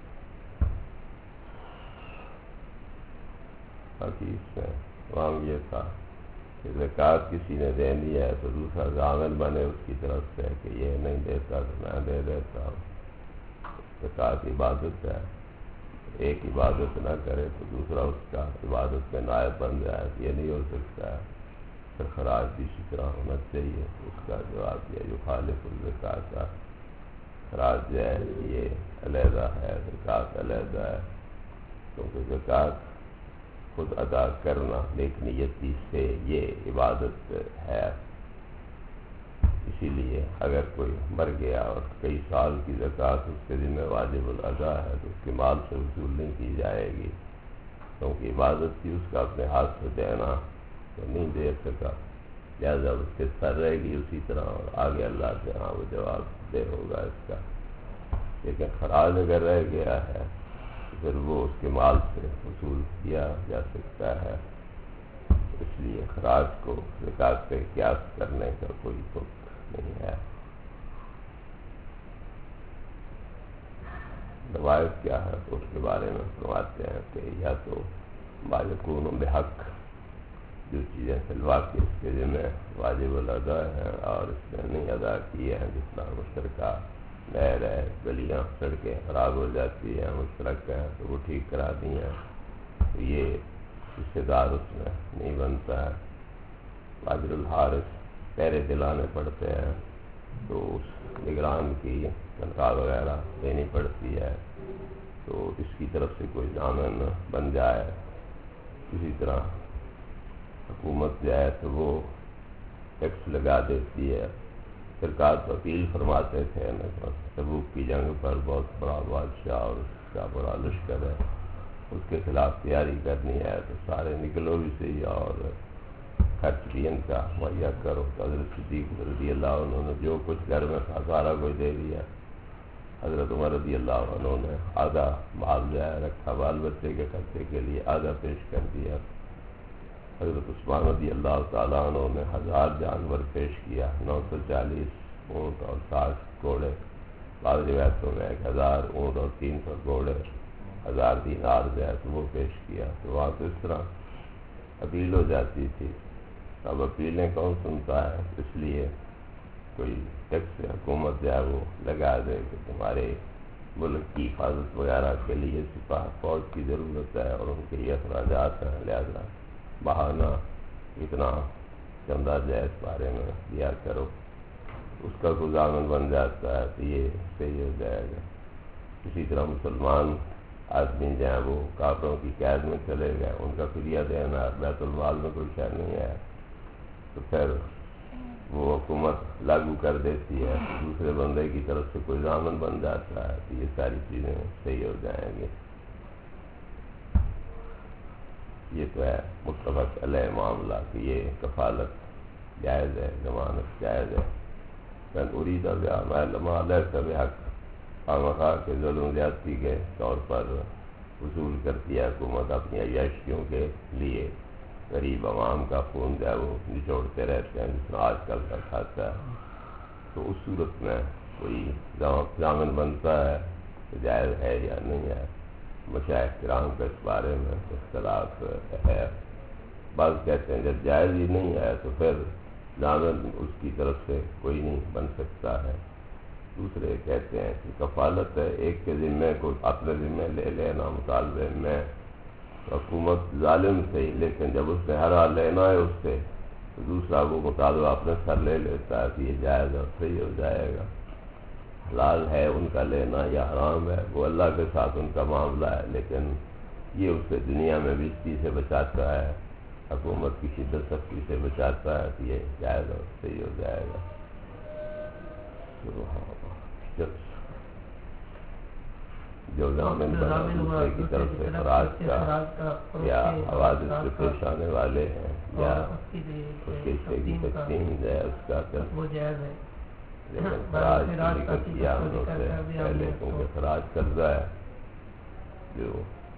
باقی اس میں وہاں یہ تھا کہ زکوٰۃ کسی نے دینی ہے تو دوسرا ضامن بنے اس کی طرف سے کہ یہ نہیں دیتا تو میں دے دیتا ہوں۔ زکوٰۃ عبادت ہے، ایک عبادت نہ کرے تو دوسرا اس کا عبادت میں نائب بن جائے، یہ نہیں ہو سکتا ہے۔ پھر خراج بھی اسی طرح ہونا چاہیے، اس کا جواب یہ یخالف الزکوٰۃ کا خراج جو ہے یہ علیحدہ ہے، زکوٰۃ علیحدہ ہے، کیونکہ زکوٰۃ خود ادا کرنا نیک نیتی سے یہ عبادت ہے، اسی لیے اگر کوئی مر گیا اور کئی سال کی زکوٰۃ اس کے ذمہ واجب الادا ہے تو اس کے مال سے وصول نہیں کی جائے گی، کیونکہ عبادت تھی اس کا اپنے ہاتھ سے دینا تو نہیں دے سکا، لہٰذا اس کے سر رہے گی اسی طرح، اور آگے اللہ سے ہاں وہ جواب دے ہوگا اس کا۔ لیکن خراج اگر رہ گیا ہے تو پھر وہ اس کے مال سے وصول کیا جا سکتا ہے، اس لیے خراج کو زکوٰۃ پہ قیاس کرنے کا کوئی حکم نہیں ہے۔ روایت کیا ہے تو اس کے بارے میں فرماتے ہیں کہ یا تو ما یکون بحق، جو چیزیں فی الواقع اس کے ذمہ واجب الادا ہیں اور اس نے نہیں ادا کیے ہیں، جس طرح مشترکہ نہر ہے، گلیاں سڑکیں خراب ہو جاتی ہیں، مشترک ہیں تو وہ ٹھیک کرا دی ہیں، تو یہ حصے دار اس میں نہیں بنتا ہے۔ واجر الحارث پہرے دلانے پڑتے ہیں تو اس نگران کی تنخواہ وغیرہ دینی پڑتی ہے، تو اس کی طرف سے کوئی ضامن بن جائے۔ اسی طرح حکومت جو ہے تو وہ ٹیکس لگا دیتی ہے۔ سرکار تو اپیل فرماتے تھے، تبوک کی جنگ پر بہت بڑا بادشاہ اور اس کا بڑا لشکر ہے، اس کے خلاف تیاری کرنی ہے تو سارے نکلو بھی صحیح اور خرچ بھی ان کا مہیا کرو۔ تو حضرت صدیق رضی اللہ عنہ نے جو کچھ گھر میں تھا سارا کچھ دے دیا۔ حضرت عمر رضی اللہ عنہ نے آدھا مال جو ہے رکھا بال بچے کے خرچے کے لیے، آدھا پیش کر دیا۔ حضرت عثمان رضی اللہ تعالیٰ عنہ نے 1000 جانور پیش کیا، 940 اونٹ اور 60 گھوڑے، بعض روایتوں میں 1000 اونٹ اور 300 گھوڑے، 1000 دینار جو ہے تو وہ پیش کیا۔ تو وہاں تو اس طرح اپیل ہو جاتی تھی۔ اب اپیلیں کون سنتا ہے، اس لیے کوئی ٹیکس حکومت جو ہے وہ لگا دے کہ تمہارے ملک کی حفاظت وغیرہ کے لیے سپاہ فوج کی ضرورت ہے اور ان کے یہ اخراجات ہیں، لہذا بہانہ اتنا چندہ جو ہے اس بارے میں دیا کرو، اس کا کوئی ضامن بن جاتا ہے تو یہ صحیح ہو جائے گا۔ اسی طرح مسلمان آدمی جو ہیں وہ کافروں کی قید میں چلے گئے، ان کا فدیہ دینا بیت المال میں کوئی شے نہیں ہے، تو پھر وہ حکومت لاگو کر دیتی ہے، دوسرے بندے کی طرف سے کوئی ضامن بن جاتا ہے، تو یہ ساری چیزیں صحیح ہو جائیں گی۔ یہ تو ہے متفق علیہ معاملہ کہ یہ کفالت جائز ہے، ضمانت جائز ہے۔ من ارید بأعمال ما ليس بحق، خواہ کے ظلم زیادتی کے طور پر وصول کرتی ہے حکومت اپنی عیاشیوں کے لیے، غریب عوام کا خون جو ہے وہ نچوڑتے رہتے ہیں جس طرح آج کل کا کھاتا ہے، تو اس صورت میں کوئی ضامن بنتا ہے کہ جائز ہے یا نہیں ہے۔ مشائخ کرام کا اس بارے میں اختلاف ہے، بعض کہتے ہیں جب جائز ہی نہیں ہے تو پھر ضامن اس کی طرف سے کوئی نہیں بن سکتا ہے۔ دوسرے کہتے ہیں کہ کفالت ہے، ایک کے ذمے کو اپنے ذمے لے لینا مطالبے میں، حکومت ظالم سے ہی، لیکن جب اس نے ہر حال لینا ہے اس سے تو دوسرا وہ مطالبہ اپنے سر لے لیتا ہے تو یہ جائز اور صحیح ہو جائے گا۔ حلال ہے ان کا لینا یا حرام ہے وہ اللہ کے ساتھ ان کا معاملہ ہے، لیکن یہ اس سے دنیا میں بیزتی سے بچاتا ہے، حکومت کی شدت سختی سے بچاتا ہے، تو یہ جائز اور صحیح ہو جائے گا۔ جو ضامن بنا دوسرے کی طرف سے خراج کا یا حوادث سے پیش آنے والے ہیں یا اس کے حصے کی تقسیم ہے اس کا وہ جائز ہے، لیکن خراج ذکر کیا انہوں سے پہلے، کیونکہ خراج قرضہ ہے جو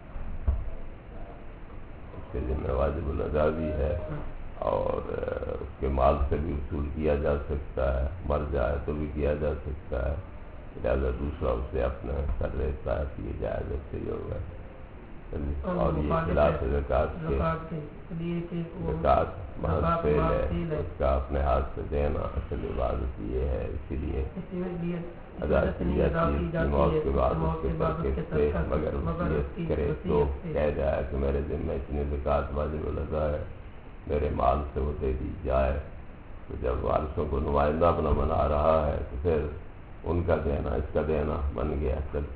اس کے ذمہ واجب الادا بھی ہے اور اس کے مال سے بھی وصول کیا جا سکتا ہے، مر جائے تو بھی کیا جا سکتا ہے، لہٰذا دوسرا اسے اپنا کر لیتا ہے تو یہ جائز صحیح ہوگا۔ اور یہ خلاف زکوٰۃ کے زکوٰۃ محض فعل ہے، اس کا اپنے ہاتھ سے دینا اصل عبادت یہ ہے، اسی لیے ادا کی جاتی ہے اس موت کے بعد اس کے برکت سے، مگر وصیت کرے تو کہہ جائے کہ میرے ذمہ اتنی زکوٰۃ واجب الادا ہے، میرے مال سے وہ دے دی جائے، تو جب وارثوں کو نمائندہ اپنا بنا رہا ہے تو پھر ان کا دینا اس کا دینا بن گیا۔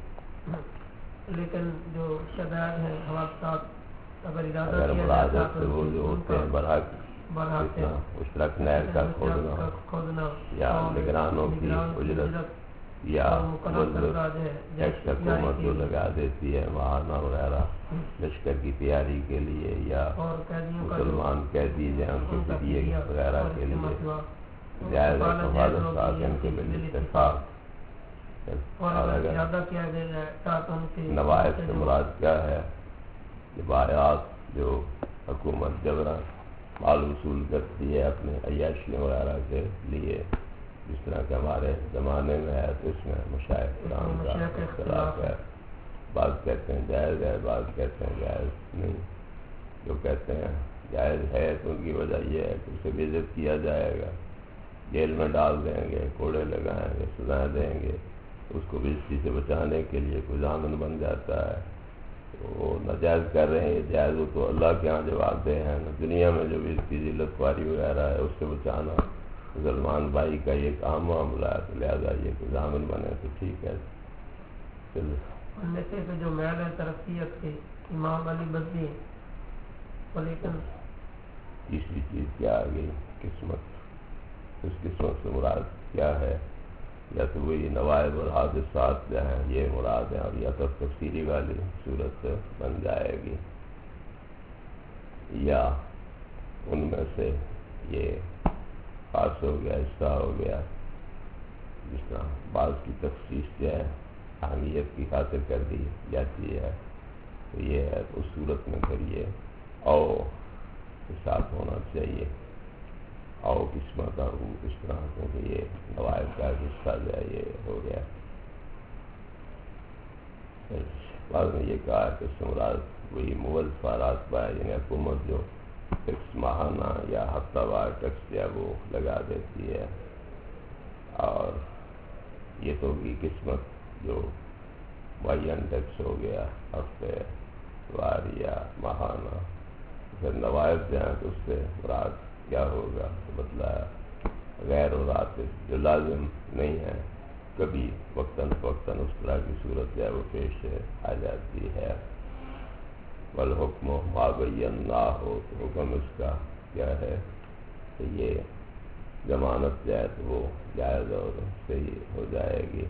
لیکن جو شدائد ہیں حوادثات اگر ملازمت سے وہ جو ہوتے ہیں برحق مشترک نہر کا کھودنا یا نگرانوں کی اجرت یا ٹیکس حکومت جو لگا دیتی ہے واہنہ وغیرہ لشکر کی تیاری کے لیے یا مسلمان قیدی ہیں ان کے فدیے وغیرہ کے لیے جائز حفاظت ان کے بالاتفاق۔ نوائب سے مراد کیا ہے؟ یہ بایات جو حکومت جبراً مال وصول کرتی ہے اپنے عیاشیوں وغیرہ کے لیے، جس طرح کہ ہمارے زمانے میں ہے تو اس میں مشائخ کرام کا اختلاف ہے، بعض کہتے ہیں جائز ہے، بعض کہتے ہیں جائز نہیں۔ جو کہتے ہیں جائز ہے تو ان کی وجہ یہ ہے کہ اسے بےعزت کیا جائے گا، جیل میں ڈال دیں گے، کوڑے لگائیں گے، سزائیں دیں گے، اس کو بےعزتی سے بچانے کے لیے کوئی ضامن بن جاتا ہے۔ وہ ناجائز کر رہے ہیں، یہ جائز ہو تو اللہ کے ہاں جواب دہ ہیں، دنیا میں جو بھی اس کی ذلت خواری وغیرہ ہے اس سے بچانا مسلمان بھائی کا یہ ایک عام معاملہ ہے، تو لہٰذا یہ کوئی ضامن بنے تو ٹھیک ہے۔ نشے پہ جو میل ہے ترقیت کے امام علی بدری، لیکن تیسری چیز کیا آ گئی؟ قسمت۔ اس قسمت سے مراد کیا ہے؟ یا تو وہی نوائب اور حادثات جو ہیں یہ مراد ہیں، اور یا تو تفصیلی والی صورت بن جائے گی، یا ان میں سے یہ خاص ہو گیا، حصہ ہو گیا، جس طرح بعض کی تخصیص جو ہے اہمیت کی خاطر کر دی جاتی ہے، تو یہ ہے اس صورت میں پھر یہ او کے ساتھ ہونا چاہیے، او قسمت اور وہ اس طرح کیونکہ یہ نوائب کا حصہ جو ہے یہ ہو گیا۔ بعد میں یہ کہا کہ اس سے مراد وہی موظفہ راتبہ ہے، یعنی حکومت جو ٹیکس ماہانہ یا ہفتہ وار ٹیکس جو ہے وہ لگا دیتی ہے، اور یہ تو بھی قسمت جو معین ٹیکس ہو گیا ہفتے وار یا ماہانہ۔ پھر نوائب جو ہیں تو اس سے مراد کیا ہوگا؟ تو بتلایا غیر و راتب جو لازم نہیں ہے، کبھی وقتاً فوقتاً اس طرح کی صورت جو ہے وہ پیش آ جاتی ہے۔ والحکم ما بینا ہو، تو حکم اس کا کیا ہے کہ یہ ضمانت جو ہے تو وہ جائز اور صحیح ہو جائے گی۔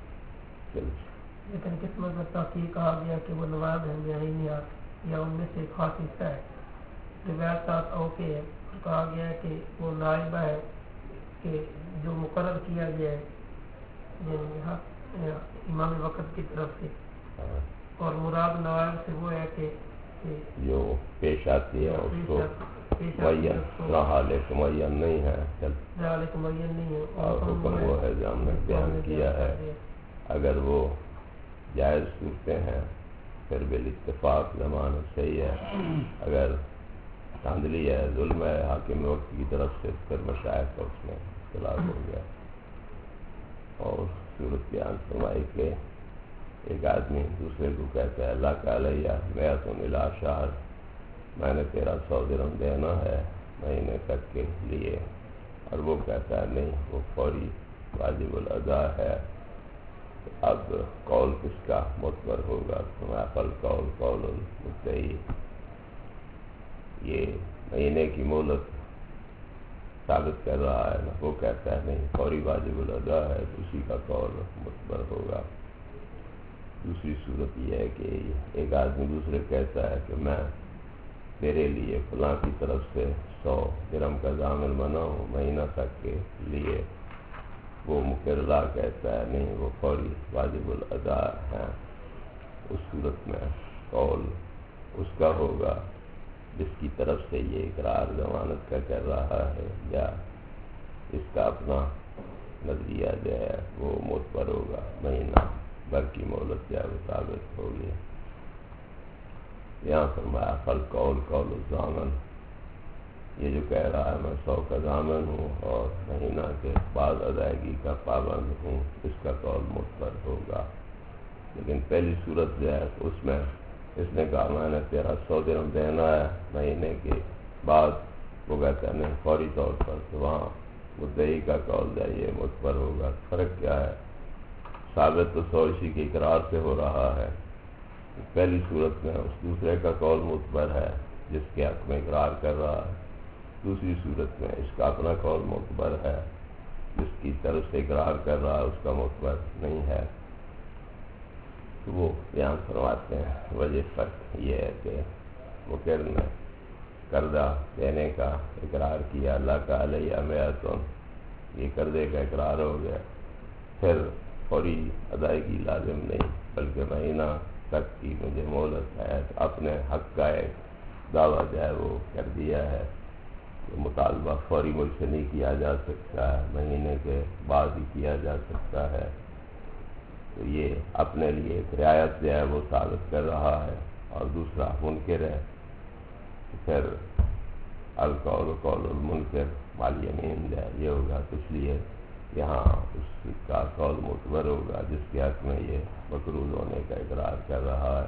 لیکن قسمت میں تاکہ کہا گیا کہ وہ نوائب ہیں یا عینیات یا ان میں سے ایک خاص حصہ ہے، روایت ساتھ اوکے ہے، کہا گیا ہے کہ وہ نائبہ ہے کہ جو مقرر کیا گیا ہے یعنی امام وقت کی طرف سے، اور مراد نوائب سے وہ ہے کہ جو پیش آتی ہے اس کو معین حالت معین نہیں ہے، حالت معین نہیں ہے، اور حکم وہ ہے جو ہم نے بیان کیا ہے۔ اگر وہ جائز صورتیں ہیں پھر بالاتفاق ضمانت صحیح ہے، اگر دھاندلی ہے، ظلم ہے حاکم وقت کی طرف سے، پھر مشائخ کا اس میں اختلاف ہو گیا۔ اور صورت بیان فرمائی کہ ایک آدمی دوسرے کو کہتا ہے اللہ کا علیہ میتن الی شہر، میں نے تیرا 100 درہم دینا ہے مہینے تک کے لیے، اور وہ کہتا ہے نہیں وہ فوری واجب الادا ہے۔ اب قول کس کا معتبر ہوگا؟ فالقول قول المدعی، یہ مہینے کی مہلت ثابت کر رہا ہے، وہ کہتا ہے نہیں فوری واجب الادا ہے، تو اسی کا قول معتبر ہوگا۔ دوسری صورت یہ ہے کہ ایک آدمی دوسرے کہتا ہے کہ میں تیرے لیے فلاں کی طرف سے 100 درہم کا ضامن بنا ہوں مہینہ تک کے لیے، وہ مقررہ کہتا ہے نہیں وہ فوری واجب الادا ہے، اس صورت میں قول اس کا ہوگا جس کی طرف سے یہ اقرار ضمانت کا کر رہا ہے، یا اس کا اپنا نظریہ جو ہے وہ معتبر ہوگا، مہینہ بھر کی مہلت جو ہے وہ ثابت ہوگی۔ یہاں فرمایا فالقول قول الضامن، یہ جو کہہ رہا ہے میں 100 کا ضامن ہوں اور مہینہ کے بعد ادائیگی کا پابند ہوں، اس کا قول معتبر ہوگا۔ لیکن پہلی صورت جو ہے اس میں اس نے کہا میں نے تیرا 100 درہم دینا ہے مہینے کے بعد، وہ کہتا ہے نہیں فوری طور پر، تو وہاں مدعی کا قول جو ہے یہ معتبر ہوگا۔ فرق کیا ہے؟ ثابت تو 100 اسی کے اقرار سے ہو رہا ہے، پہلی صورت میں اس دوسرے کا قول معتبر ہے جس کے حق میں اقرار کر رہا ہے، دوسری صورت میں اس کا اپنا قول معتبر ہے، جس کی طرف سے اقرار کر رہا ہے اس کا معتبر نہیں ہے۔ تو وہ بیان فرماتے ہیں وجہ فرق یہ ہے کہ مقر نے قرضہ دینے کا اقرار کیا، اللہ کا علیہ میتن، یہ قرضے کا اقرار ہو گیا، پھر فوری ادائیگی لازم نہیں بلکہ مہینہ تک کی مجھے مہلت ہے، اپنے حق کا ایک دعویٰ جو ہے وہ کر دیا ہے، مطالبہ فوری مجھ سے نہیں کیا جا سکتا ہے، مہینے کے بعد ہی کیا جا سکتا ہے، تو یہ اپنے لیے ایک رعایت جو ہے وہ ثابت کر رہا ہے، اور دوسرا منکر ہے پھر القول قول المنکر والیمین جو ہے یہ ہوگا. تو اس لیے یہاں اس کا قول معتبر ہوگا جس کے حق میں یہ مقروض ہونے کا اقرار کر رہا ہے.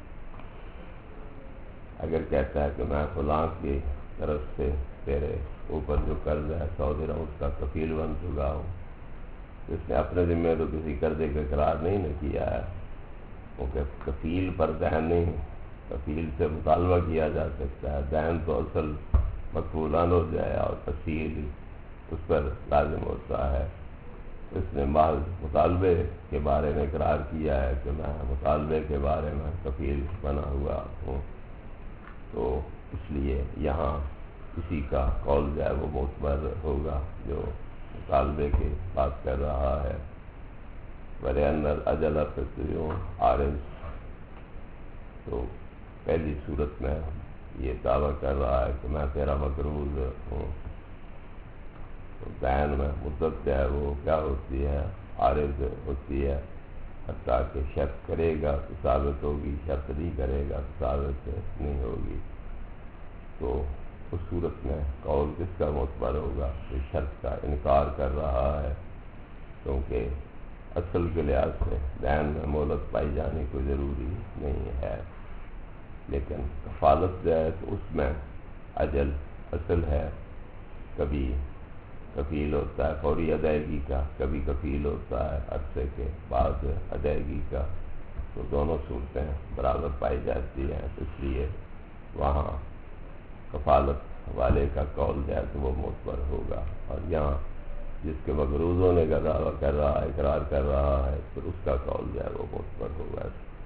اگر کہتا ہے کہ میں فلاں کی طرف سے تیرے اوپر جو قرض ہے 100 درہم اس کا کفیل بن چکا ہوں، تو اس نے اپنے ذمہ تو کسی قرضے کا اقرار نہیں نہ کیا ہے، کیونکہ کفیل پر دین نہیں، کفیل سے مطالبہ کیا جا سکتا ہے. دین تو اصل مقبولان ہو جائے اور تفصیل اس پر لازم ہوتا ہے. اس نے محض مطالبے کے بارے میں اقرار کیا ہے کہ میں مطالبے کے بارے میں کفیل بنا ہوا ہوں، تو اس لیے یہاں کسی کا قول جو ہے وہ معتبر ہوگا جو مطالبے کی بات کر رہا ہے. وَلِأَنَّ الْأَجَلَ فَسْتُوِيٌ عَارِضٌ، تو پہلی صورت میں یہ دعویٰ کر رہا ہے کہ میں تیرا مقروض ہوں. تو دین میں مدت جو ہے وہ کیا ہوتی ہے؟ عارض ہوتی ہے. حتیٰ کہ شرط کرے گا تو ثابت ہوگی، شرط نہیں کرے گا تو ثابت نہیں ہوگی. تو اس صورت میں قول کس کا معتبر ہوگا؟ کہ شرط کا انکار کر رہا ہے، کیونکہ اصل کے لحاظ سے دین میں مہلت پائی جانی کوئی ضروری نہیں ہے. لیکن کفالت جو ہے تو اس میں اجل اصل ہے. کبھی کفیل ہوتا ہے فوری ادائیگی کا، کبھی کفیل ہوتا ہے عرصے کے بعد ادائیگی کا، تو دونوں صورتیں برابر پائی جاتی ہیں. اس لیے وہاں کفالت والے کا قول جو ہے تو وہ معتبر ہوگا. اور یہاں جس کے مقروض ہونے کا دعویٰ کر رہا ہے، اقرار کر رہا ہے، پھر اس کا قول جو ہے وہ معتبر ہوگا.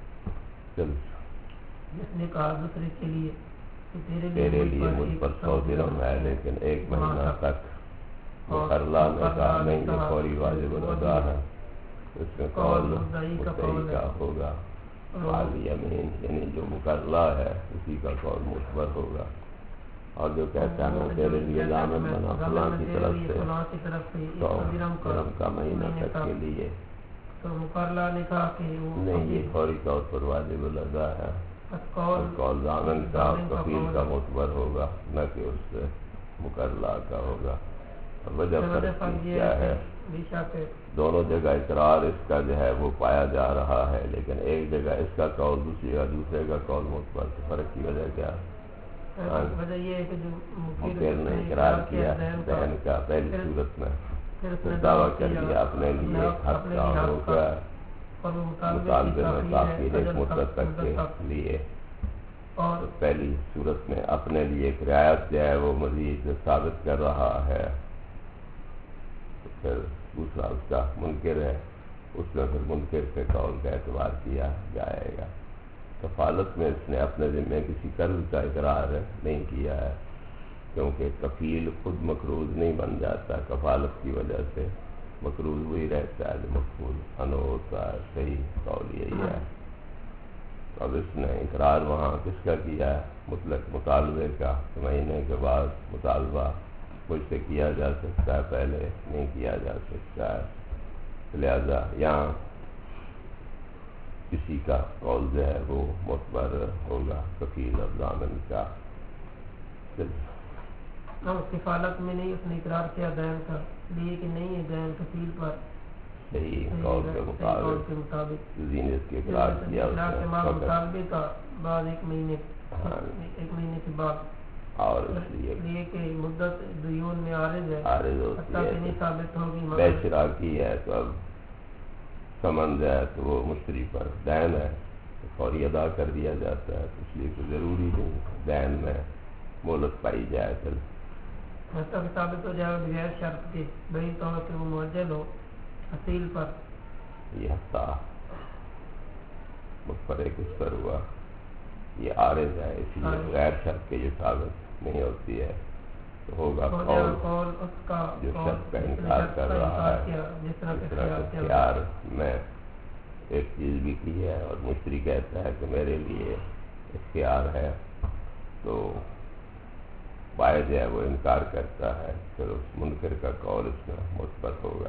جس نے کہا دوسرے کے لیے کہ تیرے لیے مجھ پر 100 درہم ہے لیکن 1 مہینہ تک مقرلہ نے کہا نہیں، یہ فوری واجب الادا ہے. اس میں قول مدعی کا ہوگا. والیمین یعنی جو مقرلہ ہے اسی کا قول معتبر ہوگا. اور جو کہتا ہے میں تیرے لیے ضامن بنا فلاں کی طرف سے 100 درہم کا مہینہ تک کے لیے، تو مقرلہ نے کہا کہ نہیں، یہ فوری طور پر واجب الادا ہے. قول ضامن کا اور کفیل کا معتبر ہوگا، نہ کہ اس سے مقرلہ کا ہوگا. وجہ فرق کیا ہے؟ دونوں جگہ اقرار اس کا جو ہے وہ پایا جا رہا ہے، لیکن ایک جگہ اس کا قول دوسرے کا قول معتبر. فرق کی وجہ کیا؟ وجہ یہ ہے کہ جو مقر نے اقرار کیا دین کا پہلی صورت میں، پھر دعویٰ کر دیا اپنے لیے حق کا ہوگا مطالبے میں تاخیر ایک مدت تک کے لیے. اور پہلی صورت میں اپنے لیے ایک رعایت جو ہے وہ مزید ثابت کر رہا ہے. پھر دوسرا اس کا منکر ہے، اس میں پھر منکر کے قول کا اعتبار کیا جائے گا. کفالت میں اس نے اپنے ذمہ کسی قرض کا اقرار نہیں کیا ہے، کیونکہ کفیل خود مقروض نہیں بن جاتا. کفالت کی وجہ سے مقروض وہی رہتا ہے جو مقبول انو ہوتا ہے. صحیح قول یہی ہے. اب اس نے اقرار وہاں کس کا کیا ہے؟ مطلق مطالبے کا. مہینے کے بعد مطالبہ مجھ سے کیا جا سکتا ہے، پہلے نہیں کیا جا سکتا ہے. لہذا یہاں کسی کا قول جو ہے وہ معتبر ہوگا کفیل اور ضامن کا. کفالت میں نہیں اس نے اقرار کیا دین کا، لیے کہ نہیں ہے دین کفیل پر صحیح قول کے مطابق زینت کے اقرار کیا مطالبے کا بعد ایک مہینے کے بعد، اور اس لیے کہ مدت دیون میں عارض ہے، عارض ہوتی ہے، نہیں ثابت ہوگی بے شراکی ہے. تو اب سمن ہے تو وہ مشتری پر دین ہے تو فوری ادا کر دیا جاتا ہے. اس لیے کوئی ضروری نہیں دین میں مہلت پائی جائے. پھر حتیٰ ثابت ہو جائے بغیر شرط کے بہی طور پہ وہ معجل ہو حصیل پر. یہ حتیٰ متفرق کس پر ہوا؟ یہ عارض ہے، اس لیے غیر شرط کے یہ ثابت نہیں ہوتی ہے. تو ہوگا قول جو شرط کا انکار کر رہا ہے. جس طرح اختیار میں ایک چیز بھی کی ہے اور مشتری کہتا ہے کہ میرے لیے اختیار ہے، تو بائع جو ہے وہ انکار کرتا ہے. پھر اس منکر کا قول اس میں مثبت ہوگا،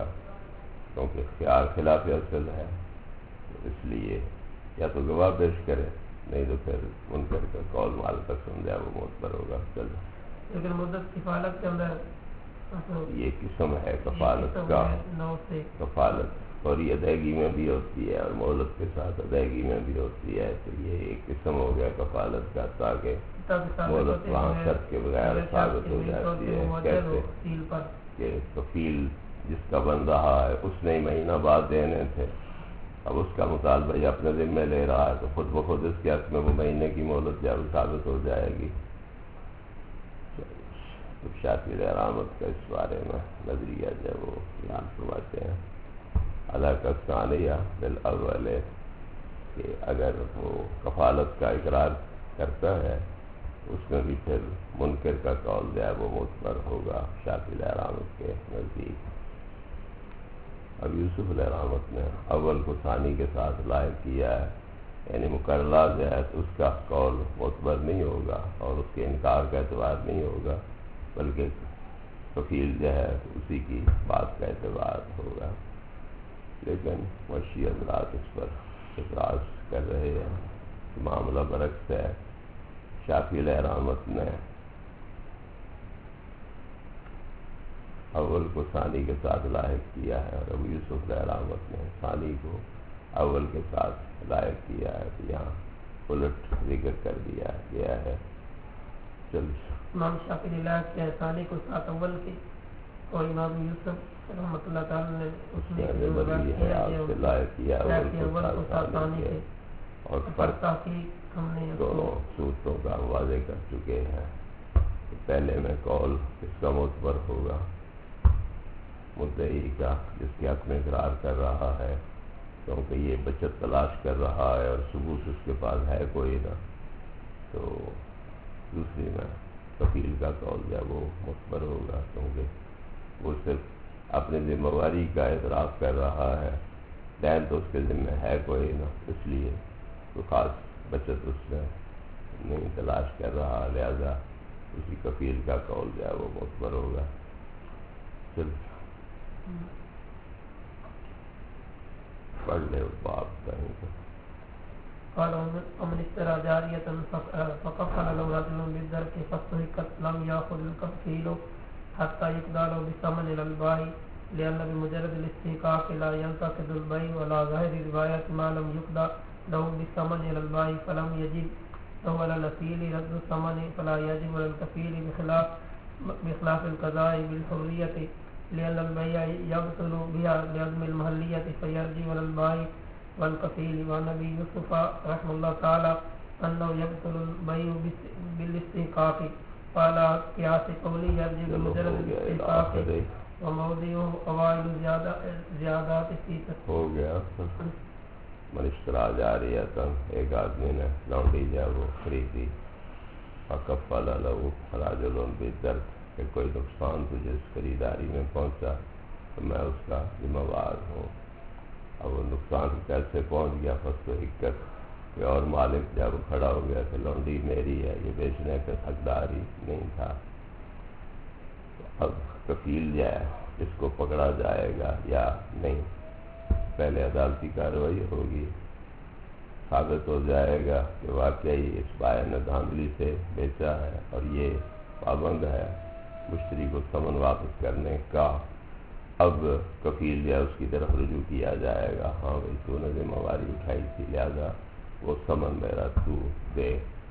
کیونکہ اختیار خلاف اصل ہے. اس لیے یا تو گواہ پیش کرے نہیں تو پھر منکر کا قول مال تک سمجھا وہ معتبر ہوگا. چلو لیکن مدت کفالت کے اندر یہ قسم ہے کفالت کا. کفالت فوری ادائیگی میں بھی ہوتی ہے اور مہلت کے ساتھ ادائیگی میں بھی ہوتی ہے. تو یہ ایک قسم ہو گیا کفالت کا تاکہ مہلت وہاں شرط کے بغیر ثابت ہو جاتی ہے. کیسے کہ کفیل جس کا بن رہا ہے اس نے مہینہ بعد دینے تھے, اب اس کا مطالبہ یہ اپنے ذمہ لے رہا ہے تو خود بخود اس کے حق میں وہ مہینے کی مہلت جب ثابت ہو جائے گی. تو شافعی رحمت کا اس بارے میں نظریہ جو وہ بیان فرماتے ہیں علاقہ ثانیہ بالاول کہ اگر وہ کفالت کا اقرار کرتا ہے اس میں بھی پھر منکر کا قول جو ہے وہ معتبر ہوگا شافعی رحمت کے نزدیک. اب یوسف علیہ رحمت نے اول کو ثانی کے ساتھ لاحق کیا ہے, یعنی مقررہ جو ہے تو اس کا قول معتبر نہیں ہوگا اور اس کے انکار کا اعتبار نہیں ہوگا, بلکہ کفیل جو ہے اسی کی بات کا اعتبار ہوگا. لیکن وشی حضرات اس پر اعتراض کر رہے ہیں کہ معاملہ برعکس ہے. شافعی علیہ رحمت نے اول کو ثانی کے ساتھ لاحق کیا ہے اور ابو یوسف علیہ رحمت نے ثانی کو اول کے ساتھ لاحق کیا ہے. تو یہاں الٹ ذکر کر دیا گیا ہے. چلیے امام شافعی نے لاحق کیا ہے ثانی کو ساتھ اول کے, اور امام یوسف رحمۃ اللہ تعالی نے اس میں لاحق کیا اول کو ساتھ ثانی کے, اور فرق ہم نے دونوں صورتوں کا واضح کر چکے ہیں. پہلے میں قول کس کا معتبر ہوگا, مدعی کا جس کے حق میں اقرار کر رہا ہے, کیونکہ یہ بچت تلاش کر رہا ہے اور ثبوت اس کے پاس ہے کوئی نہ. تو دوسری میں کفیل کا قول جو ہے وہ معتبر ہوگا, کیونکہ وہ صرف اپنی ذمہ داری کا اعتراف کر رہا ہے, دین تو اس کے ذمہ ہے کوئی نہ, اس لیے تو خاص بچت اس میں نہیں تلاش کر رہا, لہذا اسی کفیل کا قول جو ہے وہ معتبر ہوگا. چل پڑھ لے باب کہیں تو قال ومن اشترى جارية فكفل له رجل بالدرك فاستحقت لم يأخذ الكفيل حتى يقضى له بالثمن إلى البائع لأن بمجرد الاستحقاق لا ينتقد البيع ولا ظاهر رواية ما لم يقضى له بالثمن إلى البائع فلم يجب له على الكفيل رد الثمن فلا يجب على الكفيل بخلاف القضاء بالحرية لأن البيع يبطل بها بعدم المحلية فيرجع على البائع والكفيل. وعن أبي يوسف رحمه الله تعالى أنه يبطل البيع بالاستحقاق قال قياس قولي يرجع بمجرد الاستحقاق وموضعه أوائل زیادات في ہو گیا. منشترا جا رہی ہے, ایک آدمی نے لونڈی جو وہ خریدی, فکفل له رجل بالدرک کہ کوئی نقصان تجھے اس خریداری میں پہنچا تو میں اس کا ذمہ دار ہوں. اب وہ نقصان کیسے پہنچ گیا, فصل و حقت کہ اور مالک جب کھڑا ہو گیا کہ لونڈی میری ہے, یہ بیچنے کا حقدار ہی نہیں تھا. اب کفیل جو ہے اس کو پکڑا جائے گا یا نہیں, پہلے عدالتی کارروائی ہوگی, ثابت ہو جائے گا کہ واقعی اس بائع نے دھاندلی سے بیچا ہے اور یہ پابند ہے مشتری کو ثمن واپس کرنے کا. اب کفیل جو ہے اس کی طرف رجوع کیا جائے گا, ہاں بھائی تو نے ذمہ داری اٹھائی تھی لہذا وہ ثمن میرا تو دے.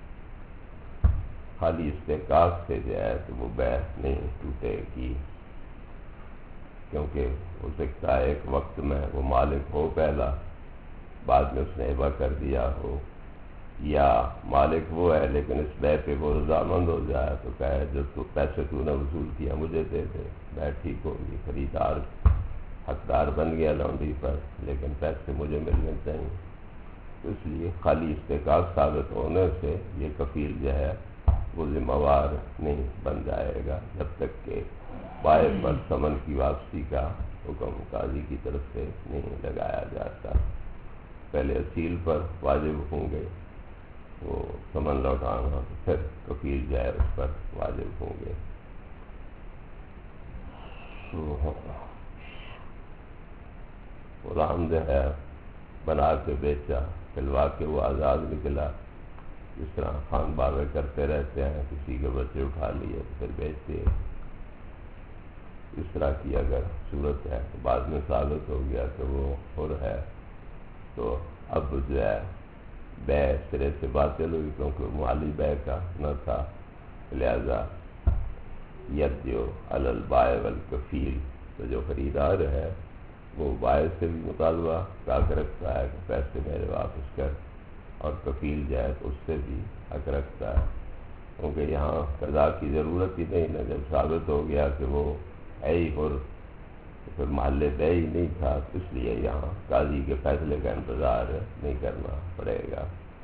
خالی استحقاق سے جو ہے تو وہ بیع نہیں ٹوٹے گی, کیونکہ ہو سکتا ہے ایک وقت میں وہ مالک ہو پہلا, بعد میں اس نے ہبہ کر دیا ہو, یا مالک وہ ہے لیکن اس بیع پہ وہ رضامند ہو جائے تو کہے جو تو پیسے تو نے وصول کیا مجھے دے دے, بیع ٹھیک ہوگی. خریدار حقدار بن گیا لونڈی پر لیکن پیسے مجھے ملنے چاہیے. تو اس لیے خالی استحقاق ثابت ہونے سے یہ کفیل جو ہے وہ ذمہ دار نہیں بن جائے گا جب تک کہ بائع پر ثمن کی واپسی کا حکم قاضی کی طرف سے نہیں لگایا جاتا. پہلے اصیل پر واجب ہوں گے وہ ثمن لوٹانا, پھر کفیل جو ہے اس پر واجب ہوں گے. غلام جو ہے بنا کے بیچا, کھلوا کے وہ آزاد نکلا, جس طرح خان باوے کرتے رہتے ہیں، کسی کے بچے اٹھا لیے تو پھر بیچتے، اس طرح کی اگر صورت ہے تو بعد میں ثابت ہو گیا کہ وہ حر ہے، تو اب جو ہے بے سرے سے باطل ہوئی، کیونکہ مالی بے کا نہ تھا، لہذا یرجع علی البائع والکفیل، تو جو خریدار ہے وہ بائع سے بھی مطالبہ حق رکھتا ہے کہ پیسے میرے واپس کر، اور کفیل جائے تو اس سے بھی حق رکھتا ہے، کیونکہ یہاں قضا کی ضرورت ہی نہیں نا، جب ثابت ہو گیا کہ وہ ہے ہی حر تو پھر محل بے ہی نہیں تھا، اس لیے یہاں قاضی کے فیصلے کا انتظار نہیں کرنا پڑے گا۔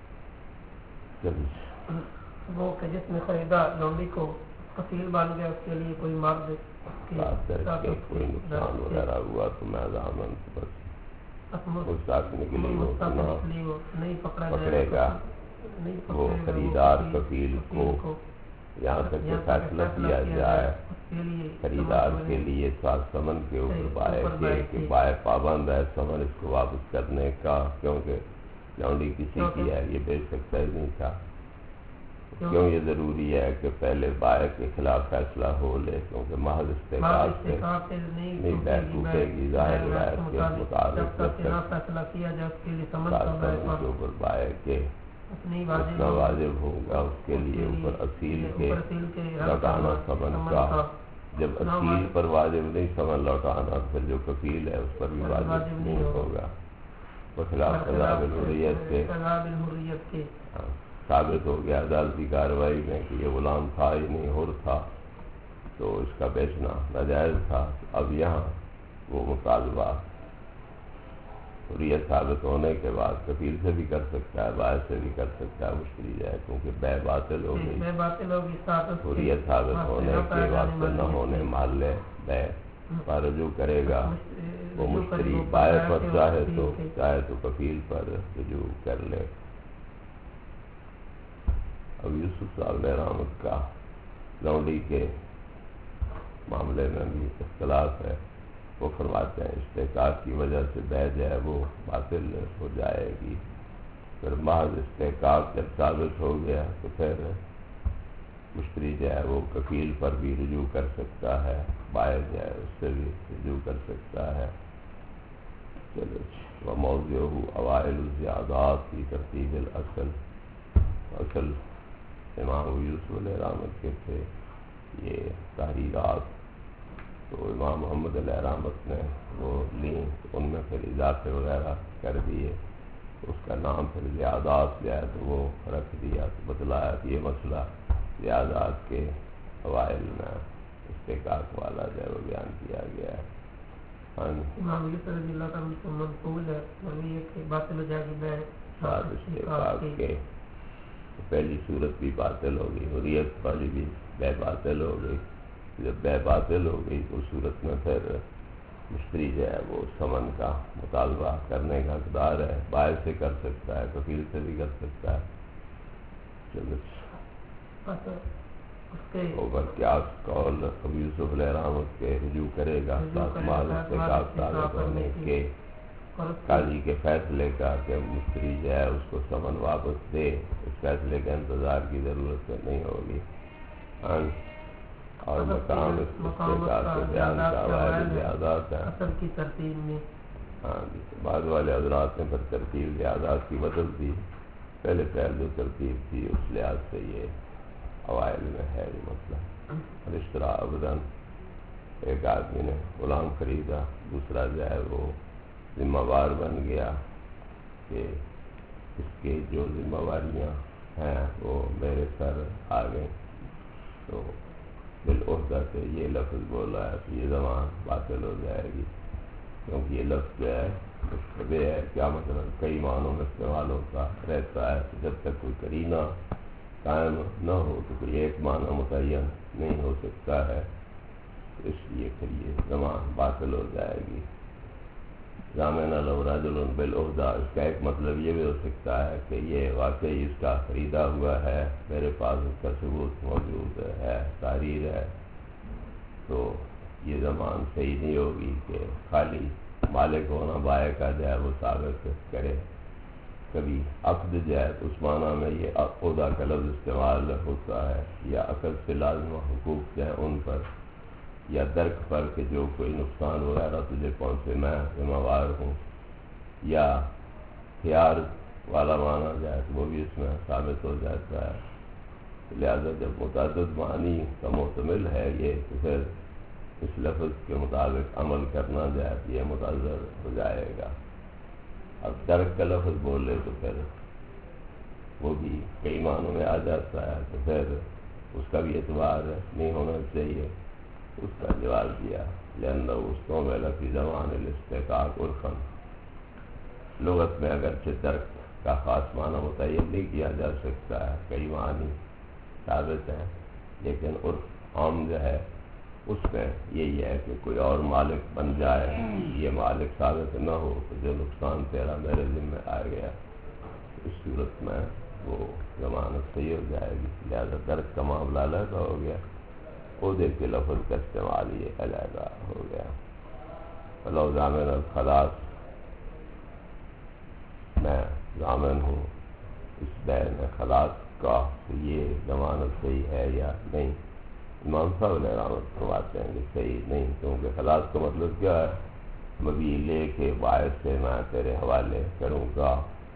وہ کہ جس میں خریدار لونڈی کو کفیل بن گیا، اس کے لیے کوئی مرد کوئی نقصان وغیرہ ہوا تو میں ضامن بس مستحق نکلی ہو نہیں پکڑے گا وہ خریدار کفیل کو، یہاں تک کہ فیصلہ کیا جائے خریدار کے لیے سمن کے اوپر بائع کے کہ بائع پابند ہے سمن اس کو واپس کرنے کا، کیونکہ لونڈی کسی کی ہے، یہ بیچ سکتا ہی نہیں تھا۔ کیوں یہ ضروری ہے کہ پہلے بائع کے خلاف فیصلہ ہو لے، کیونکہ محض استحقاق سے نہیں بیع ٹوٹے گی، ظاہر روایت کے مطابق سمن کے اوپر بائع کے اتنا واجب ہوگا اس کے لیے اوپر اصیل کے لوٹانا سمن کا، جب اصیل پر واجب نہیں سمن لوٹانا، پھر جو کفیل ہے اس پر بھی واجب نہیں ہوگا، بخلاف قضاء بالحریت کے ثابت ہو گیا عدالتی کارروائی میں کہ یہ غلام تھا ہی نہیں، حر تھا، تو اس کا بیچنا ناجائز تھا۔ اب یہاں وہ مطالبہ حریت ثابت ہونے کے بعد کفیل سے بھی کر سکتا ہے، بائع سے بھی کر سکتا ہے، مشتری جائے، کیونکہ بے باطل ہو گئی، حریت ثابت ہونے کے واسطے نہ ہونے محل بے پر رجوع کرے گا وہ مشتری، بائع پر چاہے تو کفیل پر رجوع کر لے۔ اب یوسف صاحب نے رحمت کا لونڈی کے معاملے میں بھی اختلاف ہے، وہ فرماتے ہیں استحقاق کی وجہ سے بے جو ہے وہ باطل ہو جائے گی، پھر محض استحقاق جب ثابت ہو گیا تو پھر مشتری جو ہے وہ کفیل پر بھی رجوع کر سکتا ہے، بائع جو ہے اس سے بھی رجوع کر سکتا ہے۔ چلو وموضعہ اوائل الزیادات فی ترتیب الاصل، اصل امام یوسف علیہ رحمت کے تھے یہ تحریرات، تو امام محمد علیہ رحمت نے وہ لیں، ان میں پھر اضافے وغیرہ کر دیے، اس کا نام پھر زیادات جو ہے تو وہ رکھ دیا، تو بتلایا کہ یہ مسئلہ زیادات کے اوائل میں استحقاق والا جو ہے وہ بیان کیا گیا ہے۔ امام یوسف رضی اللہ عنہ کو منقول ہے یہ کہ باطل ہو جائے گی بے بعد استحقاق کے، پہلی صورت بھی باطل ہو گئی، حریت والی بھی بے باطل ہو گئی، جب بے باطل ہو گئی تو صورت میں پھر مشتری جو ہے وہ سمن کا مطالبہ کرنے کا حقدار ہے، بائع سے کر سکتا ہے، کفیل سے بھی کر سکتا ہے۔ چلو اوپر قیاس قول ابو یوسف علیہ رحمت کے رجوع کرے گا محض استحقاق ثابت ہونے کے قاضی کے فیصلے کا کہ مشتری جو ہے اس کو سمن واپس دے، اس فیصلے کے انتظار کی ضرورت نہیں ہوگی۔ اور مقام استحقاق کے بیان کا اوائل زیادات ہیں، اصل کی ترتیب میں بعض والے حضرات نے پھر ترتیب زیادات کی بدل دی، پہلے جو ترتیب تھی اس لحاظ سے یہ اوائل میں ہے یہ مسئلہ۔ رشتہ ابدن ایک آدمی نے غلام خریدا، دوسرا جو ہے وہ ذمہ وار بن گیا کہ اس کے جو ذمہ واریاں ہیں وہ میرے سر آ گئیں، تو بالعہدہ سے یہ لفظ بولا ہے کہ یہ زمان باطل ہو جائے گی، کیونکہ یہ لفظ جو ہے مشتبہ ہے، کیا مطلب کئی معنوں میں استعمال ہوتا رہتا ہے، تو جب تک کوئی قرینہ قائم نہ ہو تو کوئی ایک معنی متعین نہیں ہو سکتا ہے، اس لیے پھر یہ زمان باطل ہو جائے گی۔ ضامن لو رجل بالعہدہ، اس کا ایک مطلب یہ بھی ہو سکتا ہے کہ یہ واقعی اس کا خریدا ہوا ہے، میرے پاس اس کا ثبوت موجود ہے، تحریر ہے، تو یہ زمان صحیح نہیں ہوگی کہ خالی مالک ہونا بائع کا جو ہے وہ ثابت کرے، کبھی عقد جو ہے اس معنی میں یہ عقدہ کا لفظ استعمال ہوتا ہے، یا عقد سے لازمہ حقوق جو ہیں ان پر، یا درک پر کہ جو کوئی نقصان وغیرہ تجھے پہنچے میں ذمہ وار ہوں، یا خیار والا معنی جو ہے وہ بھی اس میں ثابت ہو جاتا ہے۔ لہذا جب متعدد معنی کا محتمل ہے یہ، تو پھر اس لفظ کے مطابق عمل کرنا جو ہے یہ متعذر ہو جائے گا۔ اب درک کا لفظ بولے تو پھر وہ بھی کئی معنوں میں آ جاتا ہے، تو پھر اس کا بھی اعتبار نہیں ہونا چاہیے۔ اس کا جواب دیا لأنه استعمل في زمان الاستحقاق عرفا، لغت میں اگرچہ درک کا خاص معنی متعین نہیں کیا جا سکتا ہے، کئی معنی ثابت ہیں، لیکن عرف عام جو ہے اس میں یہی ہے کہ کوئی اور مالک بن جائے، یہ مالک ثابت نہ ہو تو جو نقصان تیرا میرے ذمہ آ گیا، اس صورت میں وہ ضمانت صحیح ہو جائے گی۔ لہذا درک کا معاملہ علیحدہ ہو گیا، عہدے کے لفظ کا استعمال یہ علیحدہ ہو گیا۔ فلو ضامن الخلاص، میں ضامن ہوں اس بین خلاص کا، تو یہ ضمانت صحیح ہے یا نہیں؟ امام صاحب علیہ رحمت فرماتے ہیں کہ صحیح نہیں، کیونکہ خلاص کا مطلب کیا ہے؟ مبی لے کے باعث سے میں تیرے حوالے کروں گا،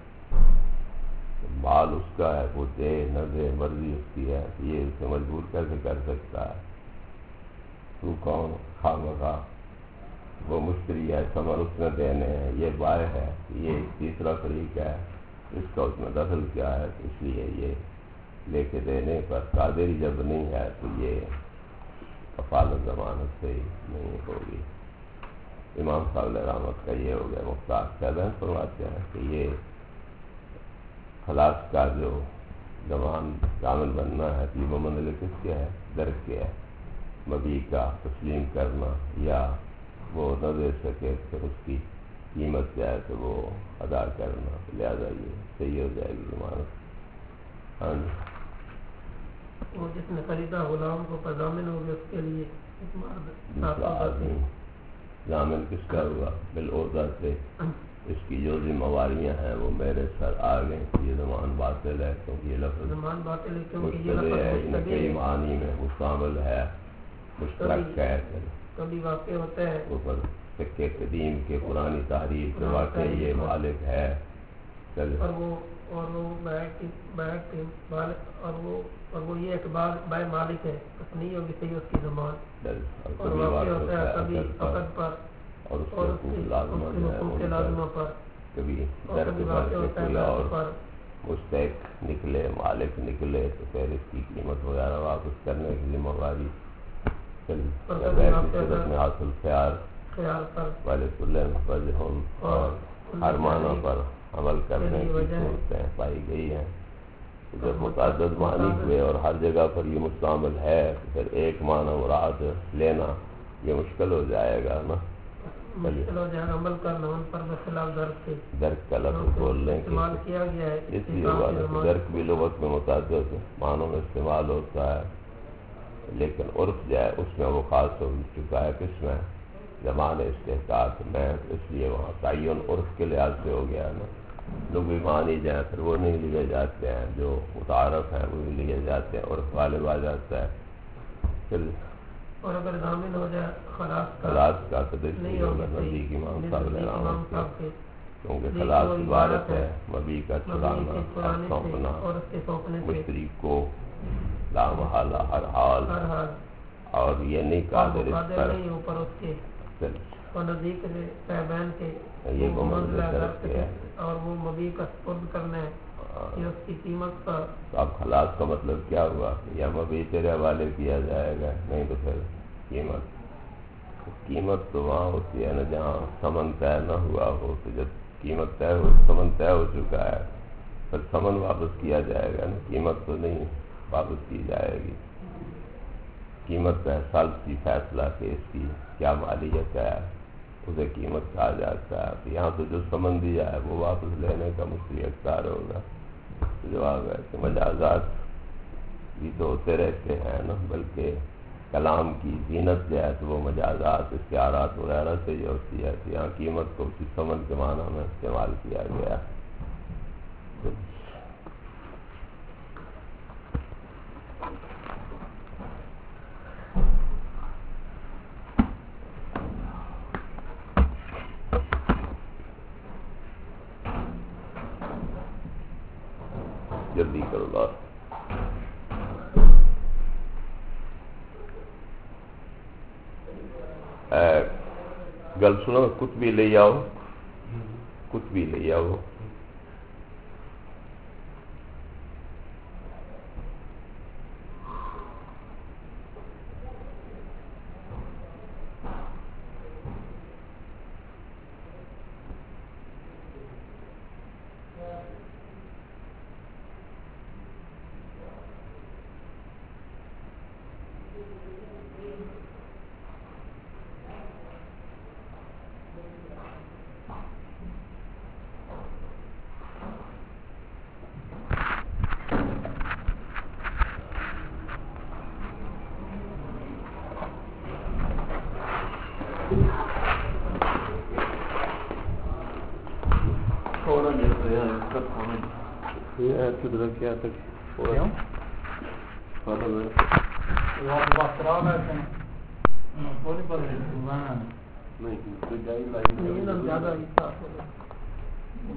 مال اس کا ہے، وہ دے نہ دے مرضی اس کی ہے، یہ اسے مجبور کیسے کر سکتا ہے؟ تو کون خواہ وہ مشتری ہے، ثمن اس نے دینے ہیں، یہ بائع ہے، یہ تیسرا فریق ہے، اس کا اس میں دخل کیا ہے؟ اس لیے یہ لے کے دینے پر قادری جب نہیں ہے تو یہ کفالت ضمانت سے نہیں ہوگی۔ امام صاحب علیہ رحمت کا یہ ہو گیا۔ مختار صاحب فرماتے ہیں کہ یہ خلاص کا جو ضامن بننا ہے تو یہ ممنع کس کے ہے؟ درک کے ہے، مبی کا تسلیم کرنا، یا وہ نہ دے سکے پھر اس کی قیمت جو ہے تو وہ ادا کرنا، لہذا یہ صحیح ہو جائے گی ضمانت۔ ہاں جی، وہ جس نے خریدا غلام کو ضامن ہو گیا، اس کے لیے دوسرا آدمی ضامن کس کا ہوا؟ بالعہدہ سے، اس کی جو ذمہ واریاں ہیں وہ میرے سر آ گئیں، یہ زمان باطل ہے، کیونکہ یہ لفظ زمان باطل ہے، کیونکہ یہ مشتبہ ہے، لفظ ان کئی معنی میں مشتمل ہے، مشترک ہے، کبھی واقع ہوتا ہے اوپر سکے قدیم کے پرانی تحریر کے واقع یہ مالک ہے، اور وہ بیعت کے مالک، اور وہ یہ اعتبار بائے مالک ہے، بس نہیں ہوگی صحیح اس کی زمان، اور واقع ہوتا ہے کبھی عقد پر اور اس کے حقوق لازمہ پر، کبھی درد پر کہ کوئی اور مستحق نکلے، مالک نکلے، تو پھر اس کی قیمت وغیرہ واپس کرنے کی ذمہ واری صورت میں حاصل خیال پر والے وجہن، اور ہر معنی پر عمل کرنے کی صورتیں پائی گئی ہیں۔ جب متعدد معنی ہوئے اور ہر جگہ پر یہ مستعمل ہے تو پھر ایک معنی مراد لینا یہ مشکل ہو جائے گا نا، مشکل ہو جائے گا عمل کرنا ان پر بخلاف درک کے، درک کا لفظ بولنے کے استعمال کیا گیا ہے، اس لیے ہوا کہ درک بھی لغت میں متعدد معنوں میں استعمال ہوتا ہے، لیکن عرف جو ہے اس میں وہ خاص ہو چکا ہے، کس میں؟ زمان استحقاق میں، اس لیے وہاں تعین عرف کے لحاظ سے ہو گیا نا۔ لغوی معنی جو ہیں پھر وہ نہیں لیے جاتے ہیں، جو متعارف ہیں وہ بھی لیے جاتے ہیں، عرف غالب آ جاتا ہے۔ پھر اور اگر ضامن ہو جائے خلاص کا تو نہیں ہوگا نزدیک امام صاحب علیہ رحمت کے، کیونکہ خلاص عبارت ہے مبی کا چھڑانا اور سونپنا مشتری کو لا محالہ ہر حال، اور یہ نہیں قادر اس پر اس کے اور نزدیک صاحبین کے یہ منزل طرف کے ہے، اور وہ مبی کا سپرد کرنا ہے یہ اس کی قیمت کا۔ تو اب خلاص کا مطلب کیا ہوا؟ یا مبی تیرے حوالے کیا جائے گا، نہیں تو پھر قیمت تو وہاں ہوتی ہے نا جہاں ثمن طے نہ ہوا ہو، تو جب قیمت طے ہو، ثمن طے ہو چکا ہے، پھر ثمن واپس کیا جائے گا نا، قیمت تو نہیں واپس کی جائے گی۔ قیمت کا ثالثی فیصلہ کہ اس کی کیا مالیت ہے اسے قیمت کہا جاتا ہے، تو یہاں تو جو ثمن دیا ہے وہ واپس لینے کا مشتری اختیار ہوگا۔ جواب ہے کہ مجازات بھی تو ہوتے رہتے ہیں نا، بلکہ کلام کی زینت جو ہے تو وہ مجازات استعارات وغیرہ سے ہی ہوتی ہے، تو یہاں قیمت کو اسی ثمن کے معنی میں استعمال کیا گیا۔ جلدی کرو بات. گل سنو, کتبی لے آؤ, کتبی لے آؤ. کیا تک نہیں